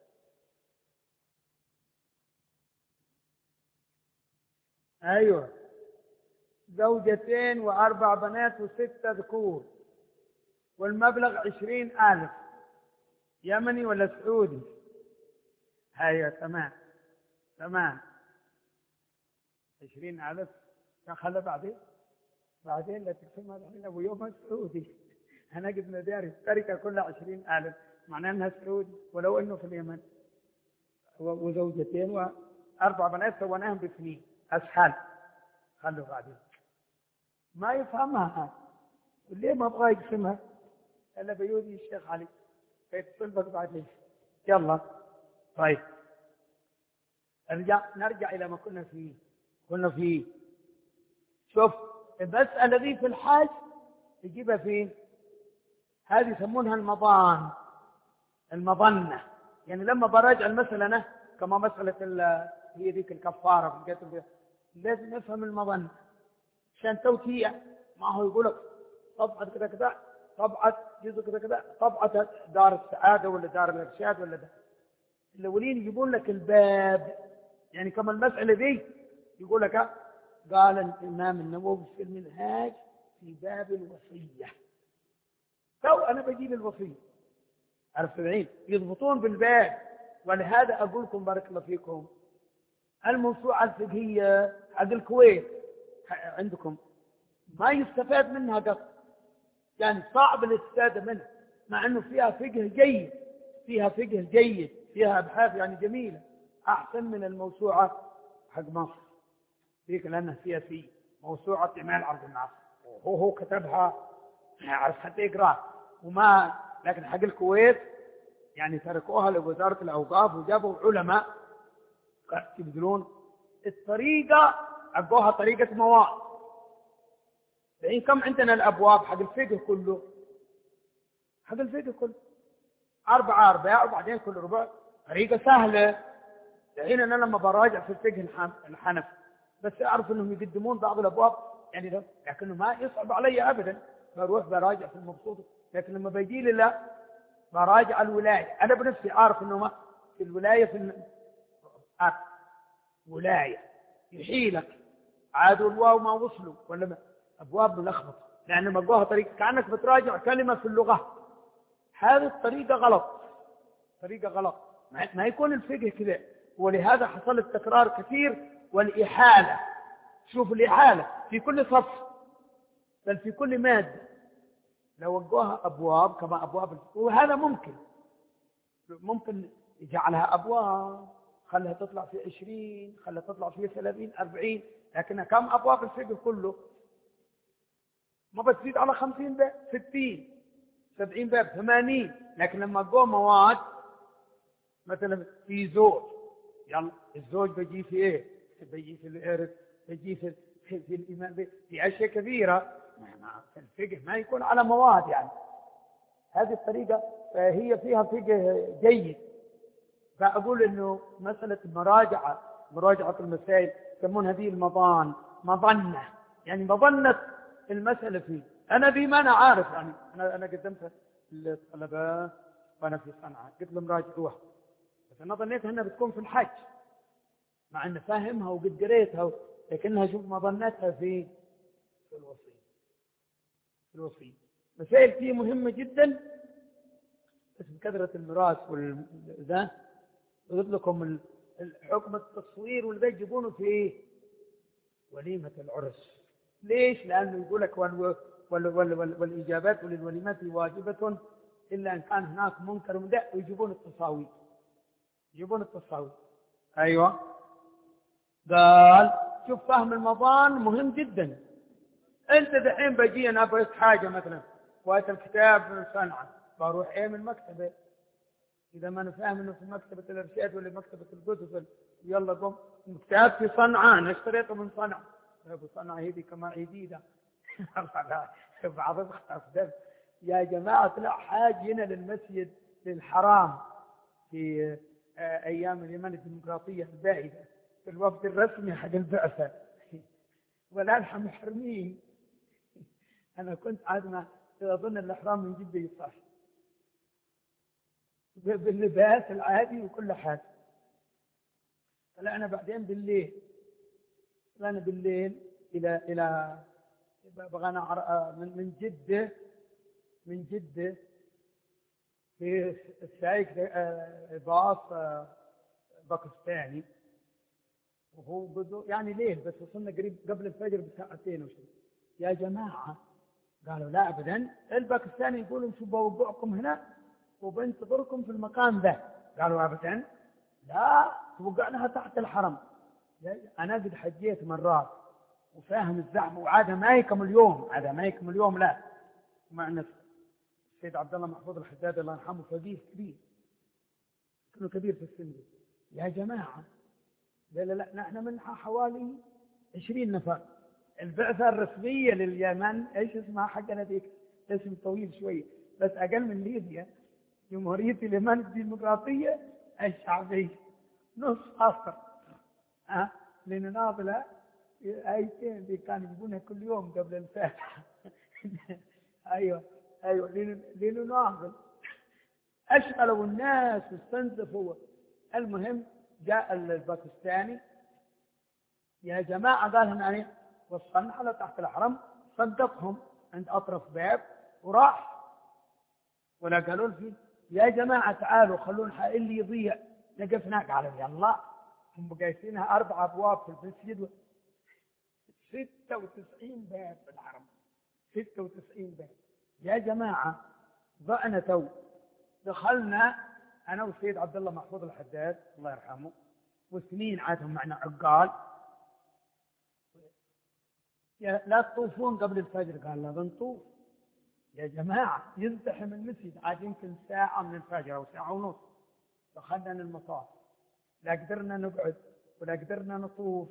أيوة، زوجتين وأربع بنات وستة ذكور، والمبلغ عشرين ألف. يمني ولا سعودي؟ أيوة تمام تمام. عشرين ألف. خلى بعدين بعدين لا تقسمها الحين أبو يوم سعودي. أنا قد نداري التركة كلها عشرين ألف، معناه أنها سعودي ولو أنه في اليمن. وزوجتين وأربع بنات سويناهم باثنين أسهل. خلوا بعدين ما يفهمها. ليه ما أبغى يقسمها؟ أنا بيودي الشيخ علي فيتصل بك بعدين. يلا طيب نرجع نرجع إلى ما كنا فيه. كنا فيه شوف المسألة ذي في الحاج تجيبها فين؟ هذه يسمونها المضان، المظنة. يعني لما براجع المسألة أنا كما مسألة هي ذيك الكفارة في القتل، لازم نفهم المظنة عشان توتية. ما هو يقولك طبعة كذا كذا، طبعة جزء كذا كذا، طبعة دار السعادة ولا دار الإرشاد ولا ده. الأولين يجيبون لك الباب، يعني كما المسألة ذي يقول لك قال الإمام النووي في المنهاج في باب الوصية. تو أنا بجيب الوصية عرفت العين يضبطون بالباب. ولهذا أقول لكم بارك الله فيكم الموسوعة الفقهية حق الكويت عندكم ما يستفاد منها قط، يعني صعب الاستفادة منها، مع أنه فيها فقه جيد، فيها فقه جيد، فيها أبحاث يعني جميلة، أحسن من الموسوعة حق مصر ذيك، لأنها فيها في موسوعة إمام عبد الناصر وهو هو كتبها عرف حتى يقرأ وما. لكن حق الكويت يعني تركوها لوزارة الأوقاف وجابوا علماء يبذلون الطريقة، عقوها طريقة مواد. الحين كم عندنا الأبواب حق الفقه كله؟ حق الفقه كله أربعة أرباع وبعدين كل ربع، طريقة سهلة. الحين أنا لما براجع في الفقه الحنفي بس أعرف أنهم يقدمون بعض الأبواب يعني ده، لكنه ما يصعب علي أبدا، بروح براجع في المبسوط. لكن لما بيجي لي لا براجع الولاية، أنا بنفسي أعرف أنه ما في الولاية في الأرض ولاية يحيلك عادوا الواو ما وصلوا ولا ما. أبواب ملخبطة لأن مقوها طريقة كأنك بتراجع كلمة في اللغة. هذه الطريقة غلط، طريقة غلط، ما يكون الفقه كذا. ولهذا حصل التكرار كثير والإحالة. شوف الإحالة في كل صف بل في كل مادة لو وقوها أبواب كما أبواب، وهذا ممكن ممكن يجعلها أبواب، خلها تطلع في عشرين، خلها تطلع في ثلاثين أربعين، لكن كم أبواب الفقه كله ما بتزيد على خمسين باب، ستين سبعين باب، ثمانين. لكن لما تقوم مواد مثلا في زوج، يلا الزوج بيجي في ايه؟ بيجي في الإرث، بيجي في في, في الإيمان، في أشياء كثيرة. في الفقه ما يكون على مواد يعني. هذه الطريقة هي فيها فقه جيد. فأقول إنه مسألة المراجعة، مراجعة المسائل يسمون هذه المظان، مظنة، يعني مظنة المسألة فيه. أنا بما أنا عارف يعني، أنا أنا قدمت للطلبة وأنا في صنعاء قلت لهم راجعوها، بس أنا ظنيتها أنها بتكون في الحج، مع أن فاهمها وقد قريتها، لكنها شوف مظنتها في في الوصية. في الوصية مسائل فيه مهمة جدا، بس بكثرة الميراث والذا قلت لكم الحكم التصوير والذا يجيبونه في وليمة العرس. ليش؟ لأنه يقول لك وال وال وال وال والإجابات وللوليمات واجبة إلا أن كان هناك منكر ومدع، ويجيبون التصاوير، يجيبون التصاوير. أيوة، قال شوف فهم المظان مهم جدا. أنت دحين بجي أنا أبغى حاجة مثلا وقت الكتاب من صنعاء، بروح إيه من المكتبة، إذا ما أنا فاهم إنه في مكتبة الإرشاد ولا مكتبة الكتب، يلا قم كتاب في صنعاء أنا اشتريته من صنعاء. أبو صنعاء هذه كما جديدة بعض الخطف. يا جماعة طلع حاج هنا للمسجد للحرام في أيام اليمن الديمقراطية البائدة، في الوفد الرسمي حق البعثة، والآن محرمين. أنا كنت عاد ما أظن الإحرام من جدة يصح باللباس العادي وكل حاجة. طلعنا بعدين بالليل، طلعنا بالليل إلى إلى بغانا من من جدة من جدة في السايق باص باكستاني، وهو بدو يعني ليل، بس وصلنا قريب قبل الفجر بساعتين وشيء. يا جماعة قالوا لا أبدا، الباكستاني يقولوا شو بوقعكم هنا وبنتظركم في المكان ذا. قالوا أبدا لا، توقعناها تحت الحرم. أنا قد حجيت مرات وفاهم الزحمة، وعادة ما يكمل اليوم، عادة ما يكمل اليوم لا. مع أن السيد عبد الله محفوظ الحداد الله يرحمه فقيه كبير، كانوا كبير في السن. يا جماعة لا لا لا، نحن منها حوالي عشرين نفر. البعثة الرسمية لليمن ايش اسمها حقنا ذيك، اسم طويل شوية بس اقل من ليبيا، جمهورية اليمن الديمقراطية الشعبية، نص عصر أه؟ لنناضل ايتين اللي كانوا يجيبونها كل يوم قبل الفاتحة ايوه ايوه لنناضل، اشغلوا الناس واستنزفوا. المهم جاء الباكستاني، يا جماعة قال هنا وصلنا على تحت الحرم، صدقهم عند أطرف باب وراح. ولا قالوا له يا جماعة تعالوا خلونا اللي يضيع نقفنا. قالوا يلا، هم قايسينها أربع أبواب في المسجد، ستة وتسعين باب في الحرم، ستة وتسعين باب. يا جماعة ضعنا تو، دخلنا أنا والسيد عبد الله محفوظ الحداد الله يرحمه، وسنين عادهم معنا عقال. لا تطوفون قبل الفجر، قال لا بنطوف. يا جماعة يزدحم المسجد، عاد يمكن ساعة من الفجر أو ساعة ونص. دخلنا المطاف، لا قدرنا نقعد ولا قدرنا نطوف.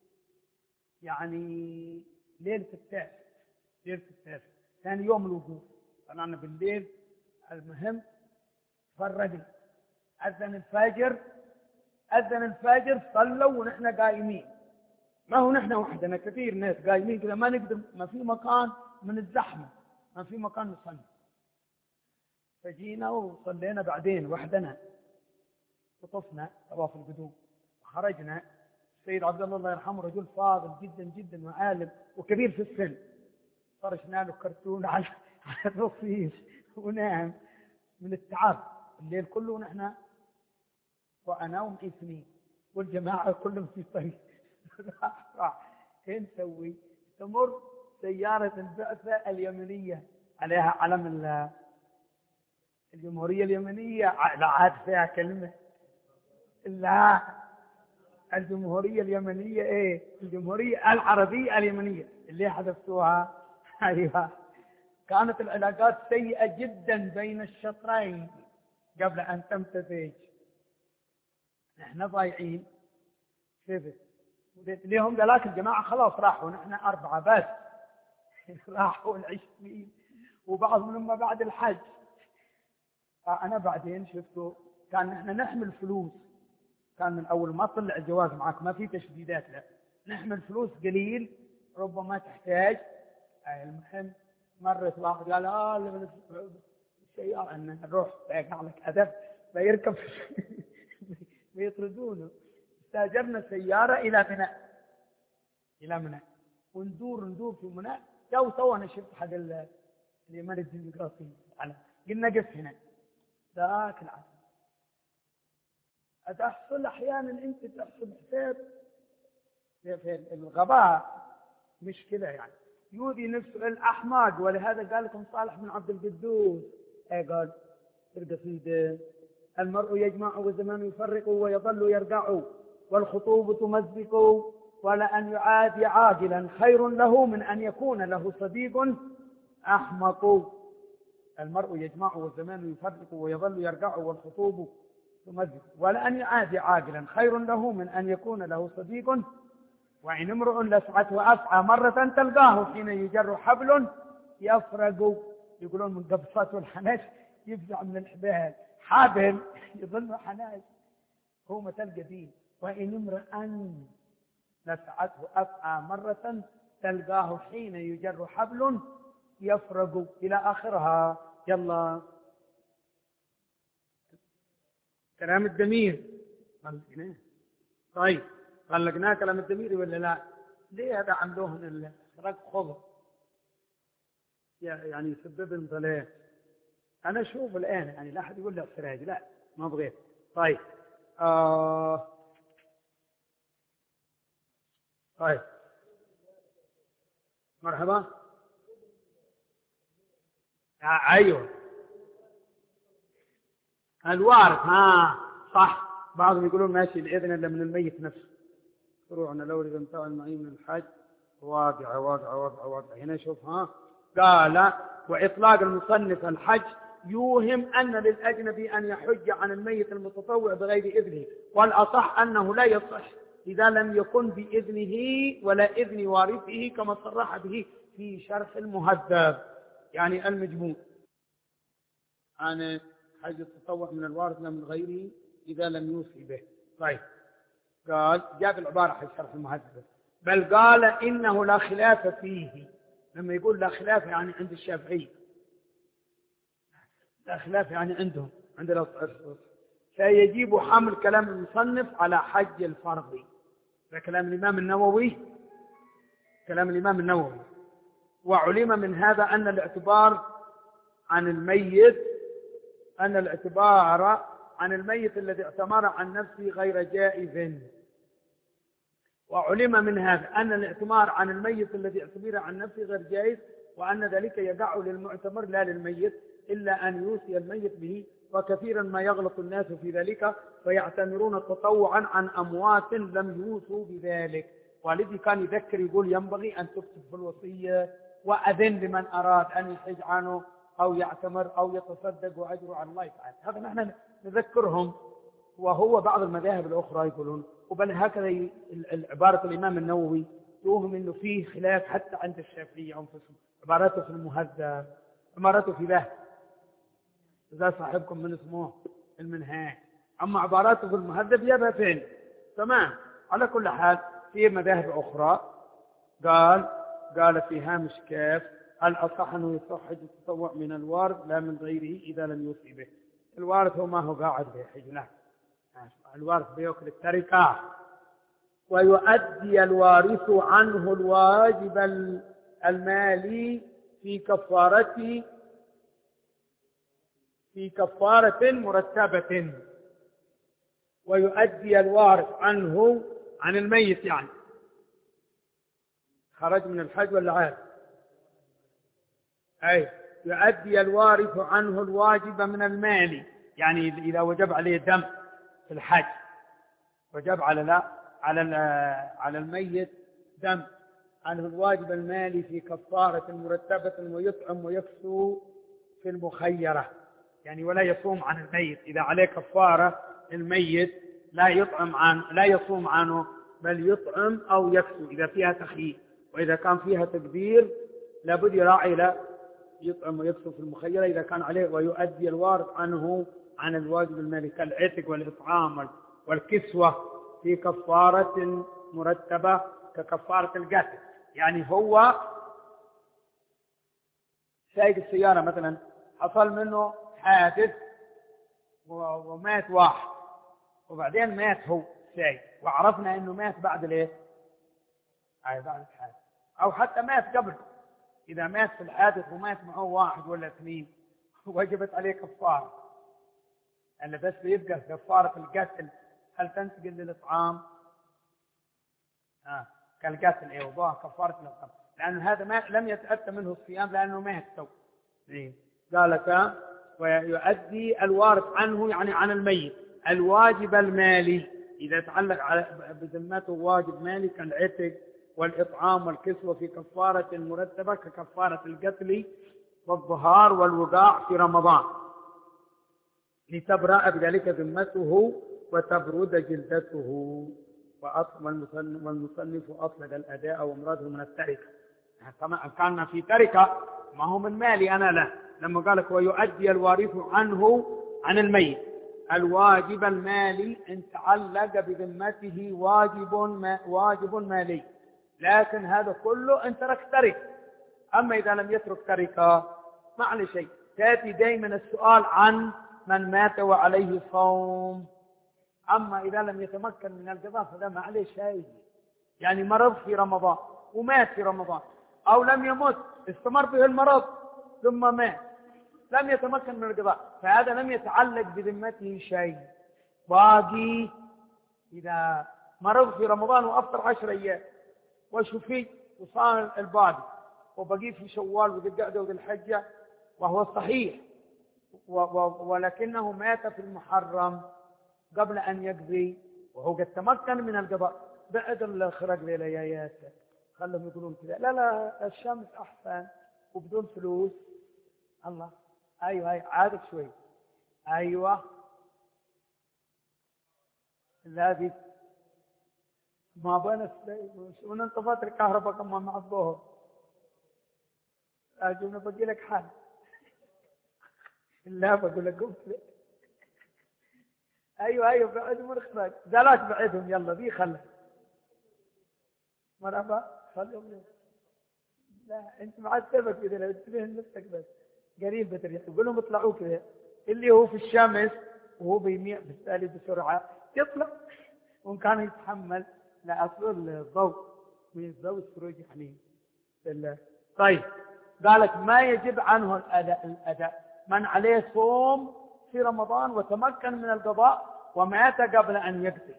يعني ليلة التاسع، ليلة التاسع ثاني يوم الوقوف، طلعنا بالليل. المهم فرقنا، أذن الفجر، أذن الفجر صلوا ونحن قايمين. ما هو نحن وحدنا، كثير ناس قايمين كذا، ما نقدر، ما في مكان من الزحمة، ما في مكان نصلي. فجينا وصلينا بعدين وحدنا، وطفنا طواف القدوم وخرجنا. السيد عبد الله الله يرحمه رجل فاضل جدا جدا وعالم وكبير في السن، فرشنا له كرتون على الرصيف ونام من التعب الليل كله، ونحن وأنا ومحسنين والجماعة كلهم في طريق. ايه نسوي؟ تمر سيارة البعثة اليمنية عليها علم الجمهورية اليمنية، لا عاد فيها كلمة، لا الجمهورية اليمنية ايه، الجمهورية العربية اليمنية اللي حذفتوها. ايوه، كانت العلاقات سيئة جدا بين الشطرين قبل ان تمتزج. نحن ضايعين. كيف ليهم ذلك الجماعة خلاص راحوا، نحن أربعة بس راحوا العشرين وبعض منهم بعد الحج. أنا بعدين شفته كان نحن نحمل فلوس، كان من أول ما طلع الجواز معك ما في تشديدات، لا نحمل فلوس قليل ربما تحتاج. المهم مرت واحد قال اه السيارة أن نروح بيقع لك أدب بيركب بيطردونه. استاجرنا سيارة إلى منى، إلى منى وندور ندور في منى. جو تو أنا شفت حق اليمن الديمقراطي على قلنا قف هنا ذاك العسل. أتحصل أحيانا أنت تحصل حساب في الغباء مشكلة يعني يودي نفسه الأحمد. ولهذا قال لكم صالح بن عبد القدوس ايه قال في القصيدة المرء يجمع والزمان يفرق ويظل يرجع والخطوب تمزق ولأن يعادي عاجلا خير له من أن يكون له صديق أحمق. المرء يجمع والزمان يفرق ويظل يرجع والخطوب تمزق ولأن يعادي عاجلا خير له من أن يكون له صديق. وإن امرؤ لسعته أسعى مرة تلقاه حين يجر حبل يفرق. يقولون من قبصته الحناش يفزع من الحبال، حابل يظل حناش هو مثل قديم. وإن امرؤ لسعته أسعى مرة تلقاه حين يجر حبل يفرق إلى آخرها. يلا كلام الدمير طلقناه. طيب طلقناه كلام الدمير ولا لا؟ ليه هذا عندهم السرق خضر يعني يسبب انضلال. أنا أشوف الآن يعني لا أحد يقول لي السراج لا ما بغيت. طيب آه طيب مرحبا. آه أيوه الوارث ها صح. بعضهم يقولون ماشي الإذن إلا من الميت نفسه. فروعنا لو إذا انتهى المعين من الحج واقع واقع واقع واقع. هنا شوف ها قال وإطلاق المصنف الحج يوهم أن للأجنبي أن يحج عن الميت المتطوع بغير إذنه، والأصح أنه لا يصح إذا لم يكن بإذنه ولا إذن وارثه كما صرح به في شرح المهذب يعني المجموع عن حج التطوع من الوارث لا من غيره إذا لم يوصي به. طيب قال جاب العبارة في شرح المهذب بل قال إنه لا خلاف فيه. لما يقول لا خلاف يعني عند الشافعي لا خلاف يعني عندهم عند الأصل فيجب حمل كلام المصنف على حج الفرض. ده كلام الإمام النووي كلام الإمام النووي. وعلم من هذا أن الاعتبار عن الميت أن الاعتبار عن الميت الذي اعتمر عن نفسه غير جائز. وعلم من هذا أن الاعتمار عن الميت الذي اعتبر عن نفسه غير جائز وأن ذلك يقع للمعتمر لا للميت إلا أن يوصي الميت به. وكثيرا ما يغلط الناس في ذلك فيعتمرون تطوعا عن أموات لم يوصوا بذلك. والذي كان يذكر يقول ينبغي أن تكتب في الوصية وأذن لمن أراد أن يحج عنه أو يعتمر أو يتصدق وأجره على الله تعالى. هذا نحن نذكرهم. وهو بعض المذاهب الأخرى يقولون وبل هكذا عبارة الإمام النووي توهم أنه فيه خلاف حتى عند الشافعية أنفسهم. عبارته في المهذب عبارته في ذا إذا صاحبكم من اسمه المنهاج. أما عباراته في المهذب يبقى فين تمام. على كل حال في مذاهب أخرى قال قال في هامش كاف الأصح أنه يصح حج التطوع من الوارث لا من غيره إذا لم يوصي به. الوارث هو ما هو قاعد بيحج له الوارث بيأكل التركة. ويؤدي الوارث عنه الواجب المالي في كفارة في كفارة مرتبة. ويؤدي الوارث عنه عن الميت يعني خرج من الحج ولا عاد أي يؤدي الوارث عنه الواجب من المال يعني إذا وجب عليه دم في الحج وجب على لا على على الميت دم عنه الواجب المالي في كفارة مرتبة ويطعم ويكسو في المخيرة يعني ولا يصوم عن الميت. إذا عليه كفارة الميت لا يطعم عن لا يصوم عنه بل يطعم أو يكسو إذا فيها تخيير، وإذا كان فيها تقدير لابد يراعي لا يطعم ويكسو في المخيرة إذا كان عليه، ويؤدي الوارد عنه عن الواجب المالي كالعتق والإطعام والكسوة في كفارة مرتبة ككفارة القتل. يعني هو سايق السيارة مثلا حصل منه حادث ومات واحد، وبعدين مات هو سايق وعرفنا انه مات بعد الايه؟ اي بعد الحادث، او حتى مات قبل. اذا مات في الحادث ومات معه واحد ولا اثنين وجبت عليه كفاره، اللي بس بيبقى كفاره القتل هل تنتقل للاطعام؟ اه كالقتل ايه وضوها كفاره الاطعام، لان هذا ما لم يتاتى منه الصيام لانه مات تو. إيه؟ قالك ويؤدي الوارث عنه يعني عن الميت الواجب المالي إذا تعلق على بذمته واجب مالي كالعتق والإطعام والكسوة في كفارة مرتبة ككفارة القتل والظهار والوقاع في رمضان لتبرأ بذلك ذمته وتبرد جلدته. والمصنف أطلق الأداء ومراده من التركة، كان في تركة ما هو من مالي أنا له، لما قالك ويؤدي الوارث عنه عن الميت الواجب المالي إن تعلق بذمته واجب ما واجب مالي، لكن هذا كله إن ترك ترك. أما إذا لم يترك تركة ما عليه شيء. تأتي دائما السؤال عن من مات وعليه صوم، أما إذا لم يتمكن من القضاء فلا ما عليه شيء. يعني مرض في رمضان ومات في رمضان، أو لم يمت استمر به المرض ثم مات لم يتمكن من القضاء، فهذا لم يتعلق بذمته شيء. باقي إذا مرض في رمضان وأفطر عشر أيام وشفي وصار الباقي وبقي في شوال وذي القعدة وذي الحجة وهو صحيح ولكنه مات في المحرم قبل أن يقضي وهو قد تمكن من القضاء، بعد الخرج ليلة يا ياسر خلهم يقولون كذا لا لا الشمس أحسن وبدون فلوس. الله أيوة أيوة عادك شوي أيوة الذي ما بين وننطفت الكهرباء كما مع الظهر أجونا بقي لك حل لا بقول لك قمت أيوة أيوة بعدهم الخراج زالات بعدهم يلا ذي خلها مرحبا خلهم. لا أنت معذبك إذا لو تبين نفسك بس قريب بتريح تقول لهم اطلعوا كذا اللي هو في الشمس وهو بيميع بالتالي بسرعة يطلع وإن كان يتحمل لا أصل الضوء من الضوء السروج يعني. طيب قالك ما يجب عنه الأداء, الأداء من عليه صوم في رمضان وتمكن من القضاء ومات قبل أن يقضي.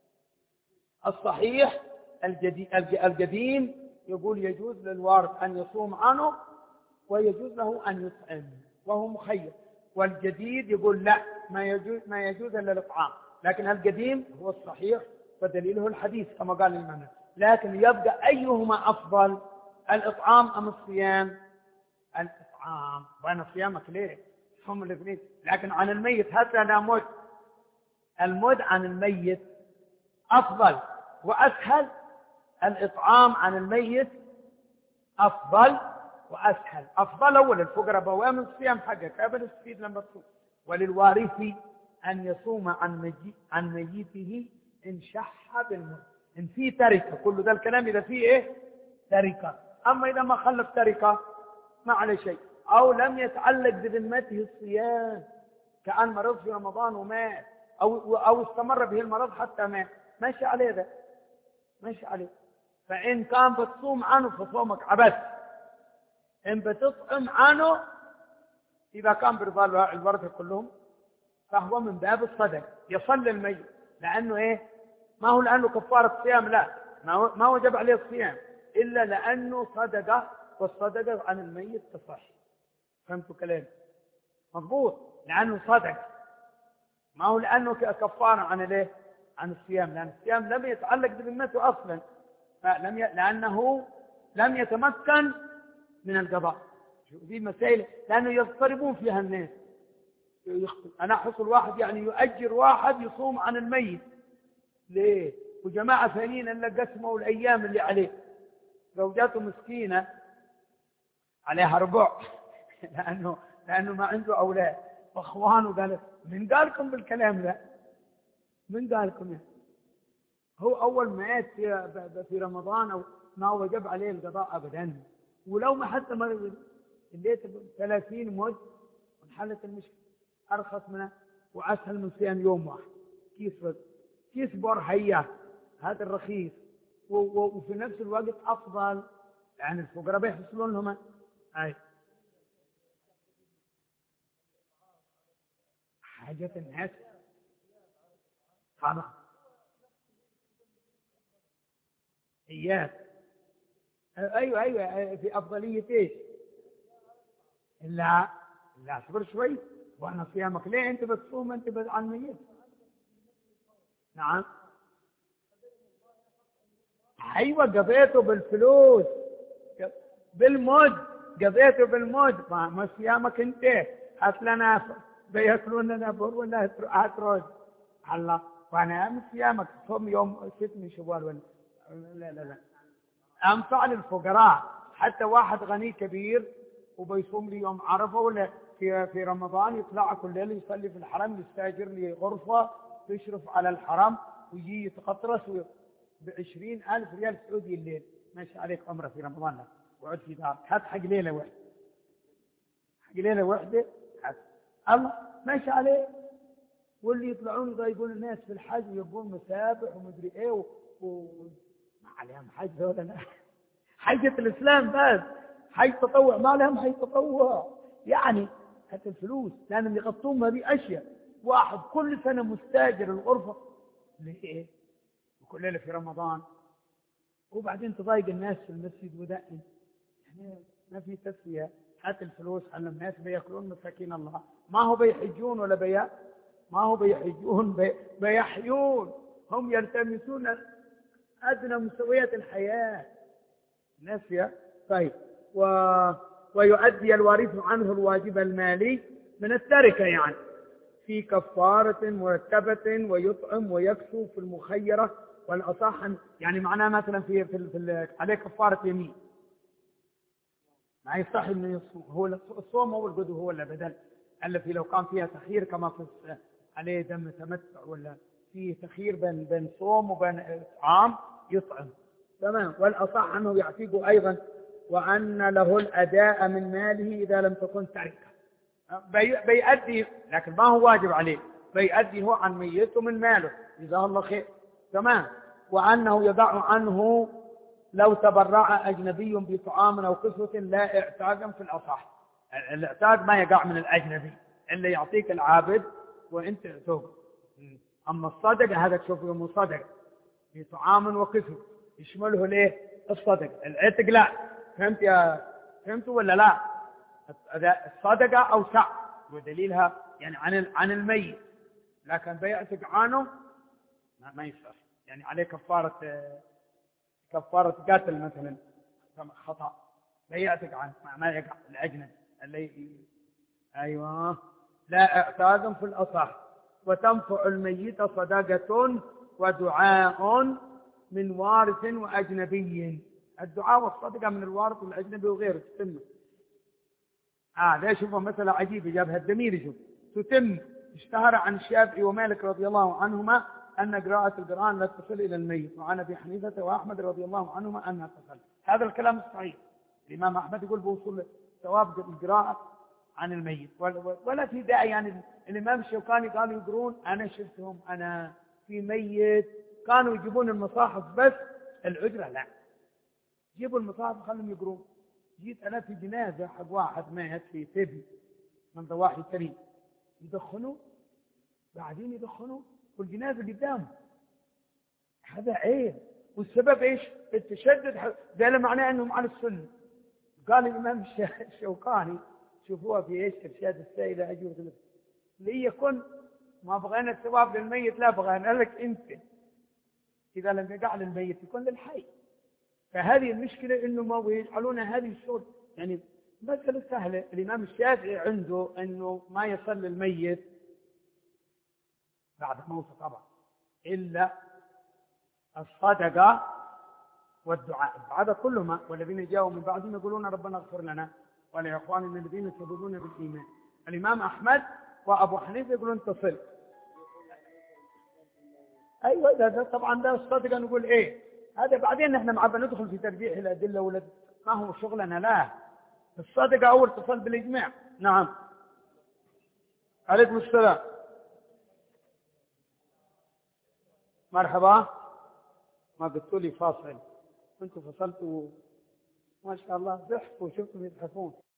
الصحيح القديم يقول يجوز للوارث أن يصوم عنه ويجوز له أن يطعم وهو مخير، والجديد يقول لا ما يجوز ما يجوز إلا الإطعام، لكن القديم هو الصحيح ودليله الحديث كما قال الإمام. لكن يبقى أيهما أفضل الإطعام أم الصيام؟ الإطعام. وأنا صيامك ليه؟ هم الاثنين. لكن عن الميت حتى أنا مد المد عن الميت أفضل وأسهل. الإطعام عن الميت أفضل وأسهل. أفضل أول الفقراء بوام الصيام حقك قبل السيد لما تصوم، وللوارث أن يصوم عن مجي عن ميته إن شح بالموت إن في تركة. كل ذا الكلام إذا فيه إيه تركة. أما إذا ما خلف تركة ما عليه شيء، أو لم يتعلق بذمته الصيام كأن مرض في رمضان ومات أو أو استمر به المرض حتى مات ماشي عليه ذا ماشي عليه. فإن كان بتصوم عنه فصومك عبث، إن بتطعم عنه إذا كان برضا الورثة كلهم فهو من باب الصدق يصل الميت، لأنه إيه ما هو لأنه كفارة صيام، لا ما وجب عليه الصيام إلا لأنه صدقة، والصدقة عن الميت تصح. فهمتوا كلام مضبوط؟ لأنه صدق ما هو لأنه كفارة عن الايه عن الصيام، لأن الصيام لم يتعلق بذمته أصلا فلم ي... لأنه لم يتمكن من القضاء. دي مسائل لأنه يضطربون فيها الناس. أنا حصل واحد يعني يؤجر واحد يصوم عن الميت ليه؟ وجماعة ثانيين إلا قسموا الأيام اللي عليه. زوجاته مسكينة عليها ربع لأنه لأنه ما عنده أولاد، وأخوانه قال من قالكم بالكلام ذا؟ من قالكم؟ هو أول ما مات في, في رمضان أو ما وجب عليه القضاء أبدا، ولو ما حتى مرض الليت ثلاثين مد وانحلت المشكلة. أرخص منه وأسهل من صيام يوم واحد، كيس رز كيس برحية، هذا الرخيص وفي نفس الوقت أفضل، يعني الفقراء بيحصلون لهم أي حاجة الناس. خلاص إياك أيوة أيوة في أفضلية إيش؟ لا لا اصبر شوي، وأنا صيامك ليه أنت بتصوم أنت عن ميت؟ نعم أيوة قضيته بالفلوس بالمد، قضيته بالمد، ما ما صيامك أنت أصلا بياكلون لنا بر ولا هتروج الله، وأنا من صيامك صوم يوم ست من شوال ولا لا لا لا أنفع للفقراء. حتى واحد غني كبير وبيصوم لي يوم عرفة ولا في في رمضان يطلع كل ليلة يصلي في الحرم، يستاجر لي غرفة تشرف على الحرم ويجي يتقطرس بعشرين ألف ريال سعودي الليل. ماشي عليك عمره في رمضان لك وعد في دار هات حق ليلة واحدة، حق ليلة واحدة هات الله ماشي عليه. واللي يطلعون يضايقون الناس في الحج ويبون مسابح ومدري ايه و... و... ما عليهم حج ولا لا حجة الإسلام بس، حج تطوع ما لهم حج تطوع يعني حتى الفلوس لأنهم يغطون هذه أشياء. واحد كل سنة مستاجر الغرفة ليه؟ وكل ليلة في رمضان، وبعدين تضايق الناس في المسجد ودائم يعني ما في تسوية. حتى الفلوس على الناس بيأكلون مساكين الله، ما هو بيحجون ولا بيا ما هو بيحجون بي... بيحيون، هم يلتمسون أدنى مستويات الحياة الناس فيها. طيب و... ويؤدي الوارث عنه الواجب المالي من التركة يعني في كفارة مرتبة ويطعم ويكسو في المخيرة والأصح يعني معناه مثلا في, في, في عليه كفارة يمين، ما يصح انه يصوم هو الصوم هو القدو هو اللي بدل الا في لو كان فيها تخيير كما في عليه دم تمتع ولا فيه تخيير بين بين صوم وبين اطعام يطعم تمام. والاصح انه يعتيق ايضا وان له الاداء من ماله اذا لم تكن تركه، بي بيأدي لكن ما هو واجب عليه، بيأدي هو عن ميته من ماله جزاه الله خير تمام. وانه يضع عنه لو تبرع أجنبي بطعام أو كسوة لا اعتاقا في الأصح. الاعتاق ما يقع من الأجنبي إلا يعطيك العابد وإنت توقع. أما الصدقة هذا تشوف يوم الصدقة بطعام وكسوة يشمله ليه الصدقة، العتق لا. فهمت يا فهمتوا ولا لا؟ الصدقة أوسع ودليلها يعني عن عن الميت، لكن بيعتق عنه ما, ما يصح يعني عليه كفارة كفارة قتل مثلا خطأ لا يعتق عنه ما يقع الأجنبي اللي أيوة لا اعتادا في الأصح. وتنفع الميت صدقة ودعاء من وارث وأجنبي، الدعاء والصدقة من الوارث والأجنبي وغيره تتم. آه ده شوفوا مثلا عجيب جابها الدمير شوف تتم. اشتهر عن الشافعي ومالك رضي الله عنهما أن قراءة القرآن لا تصل إلى الميت، وعن أبي حنيفة وأحمد رضي الله عنهما أنها تصل. هذا الكلام الصحيح. الإمام أحمد يقول بوصول ثواب القراءة عن الميت ولا في داعي يعني. الإمام الشوكاني قالوا يقرون أنا شفتهم أنا في ميت كانوا يجيبون المصاحف بس العجرة لا جيبوا المصاحف خلهم يقرون. جيت أنا في جنازة حق واحد مات في سبي من ضواحي سري يدخنوا بعدين يدخنوا والجنازة قدامه، هذا عيب. والسبب إيش؟ التشدد ده معناه أنهم على السنة. قال الإمام الشوكاني شوفوها في إيش إرشاد السائلة أجور غلب لي يكون ما بغينا الثواب للميت لا بغينا لك أنت إذا لم يقع للميت يكون للحي. فهذه المشكلة إنه ما يجعلون هذه الشروط يعني مسألة سهلة. الإمام الشافعي عنده أنه ما يصل للميت بعد موته طبعا إلا الصدقة والدعاء، هذا كله ما. والذين جاءوا من بعدهم يقولون ربنا اغفر لنا ولإخواننا الذين سبقونا بالإيمان. الإمام أحمد وأبو حنيفة يقولون تصل. أيوة ده, ده طبعا ده الصدقة. نقول إيه هذا بعدين نحن مع ندخل في ترجيح الأدلة ولا ما هو شغلنا. لا، الصدقة أول تصل بالإجماع. نعم. عليكم السلام. مرحبا. ما قلتوا لي فاصل، كنتوا فصلتوا ما شاء الله ضحكوا وشفتم يضحكون.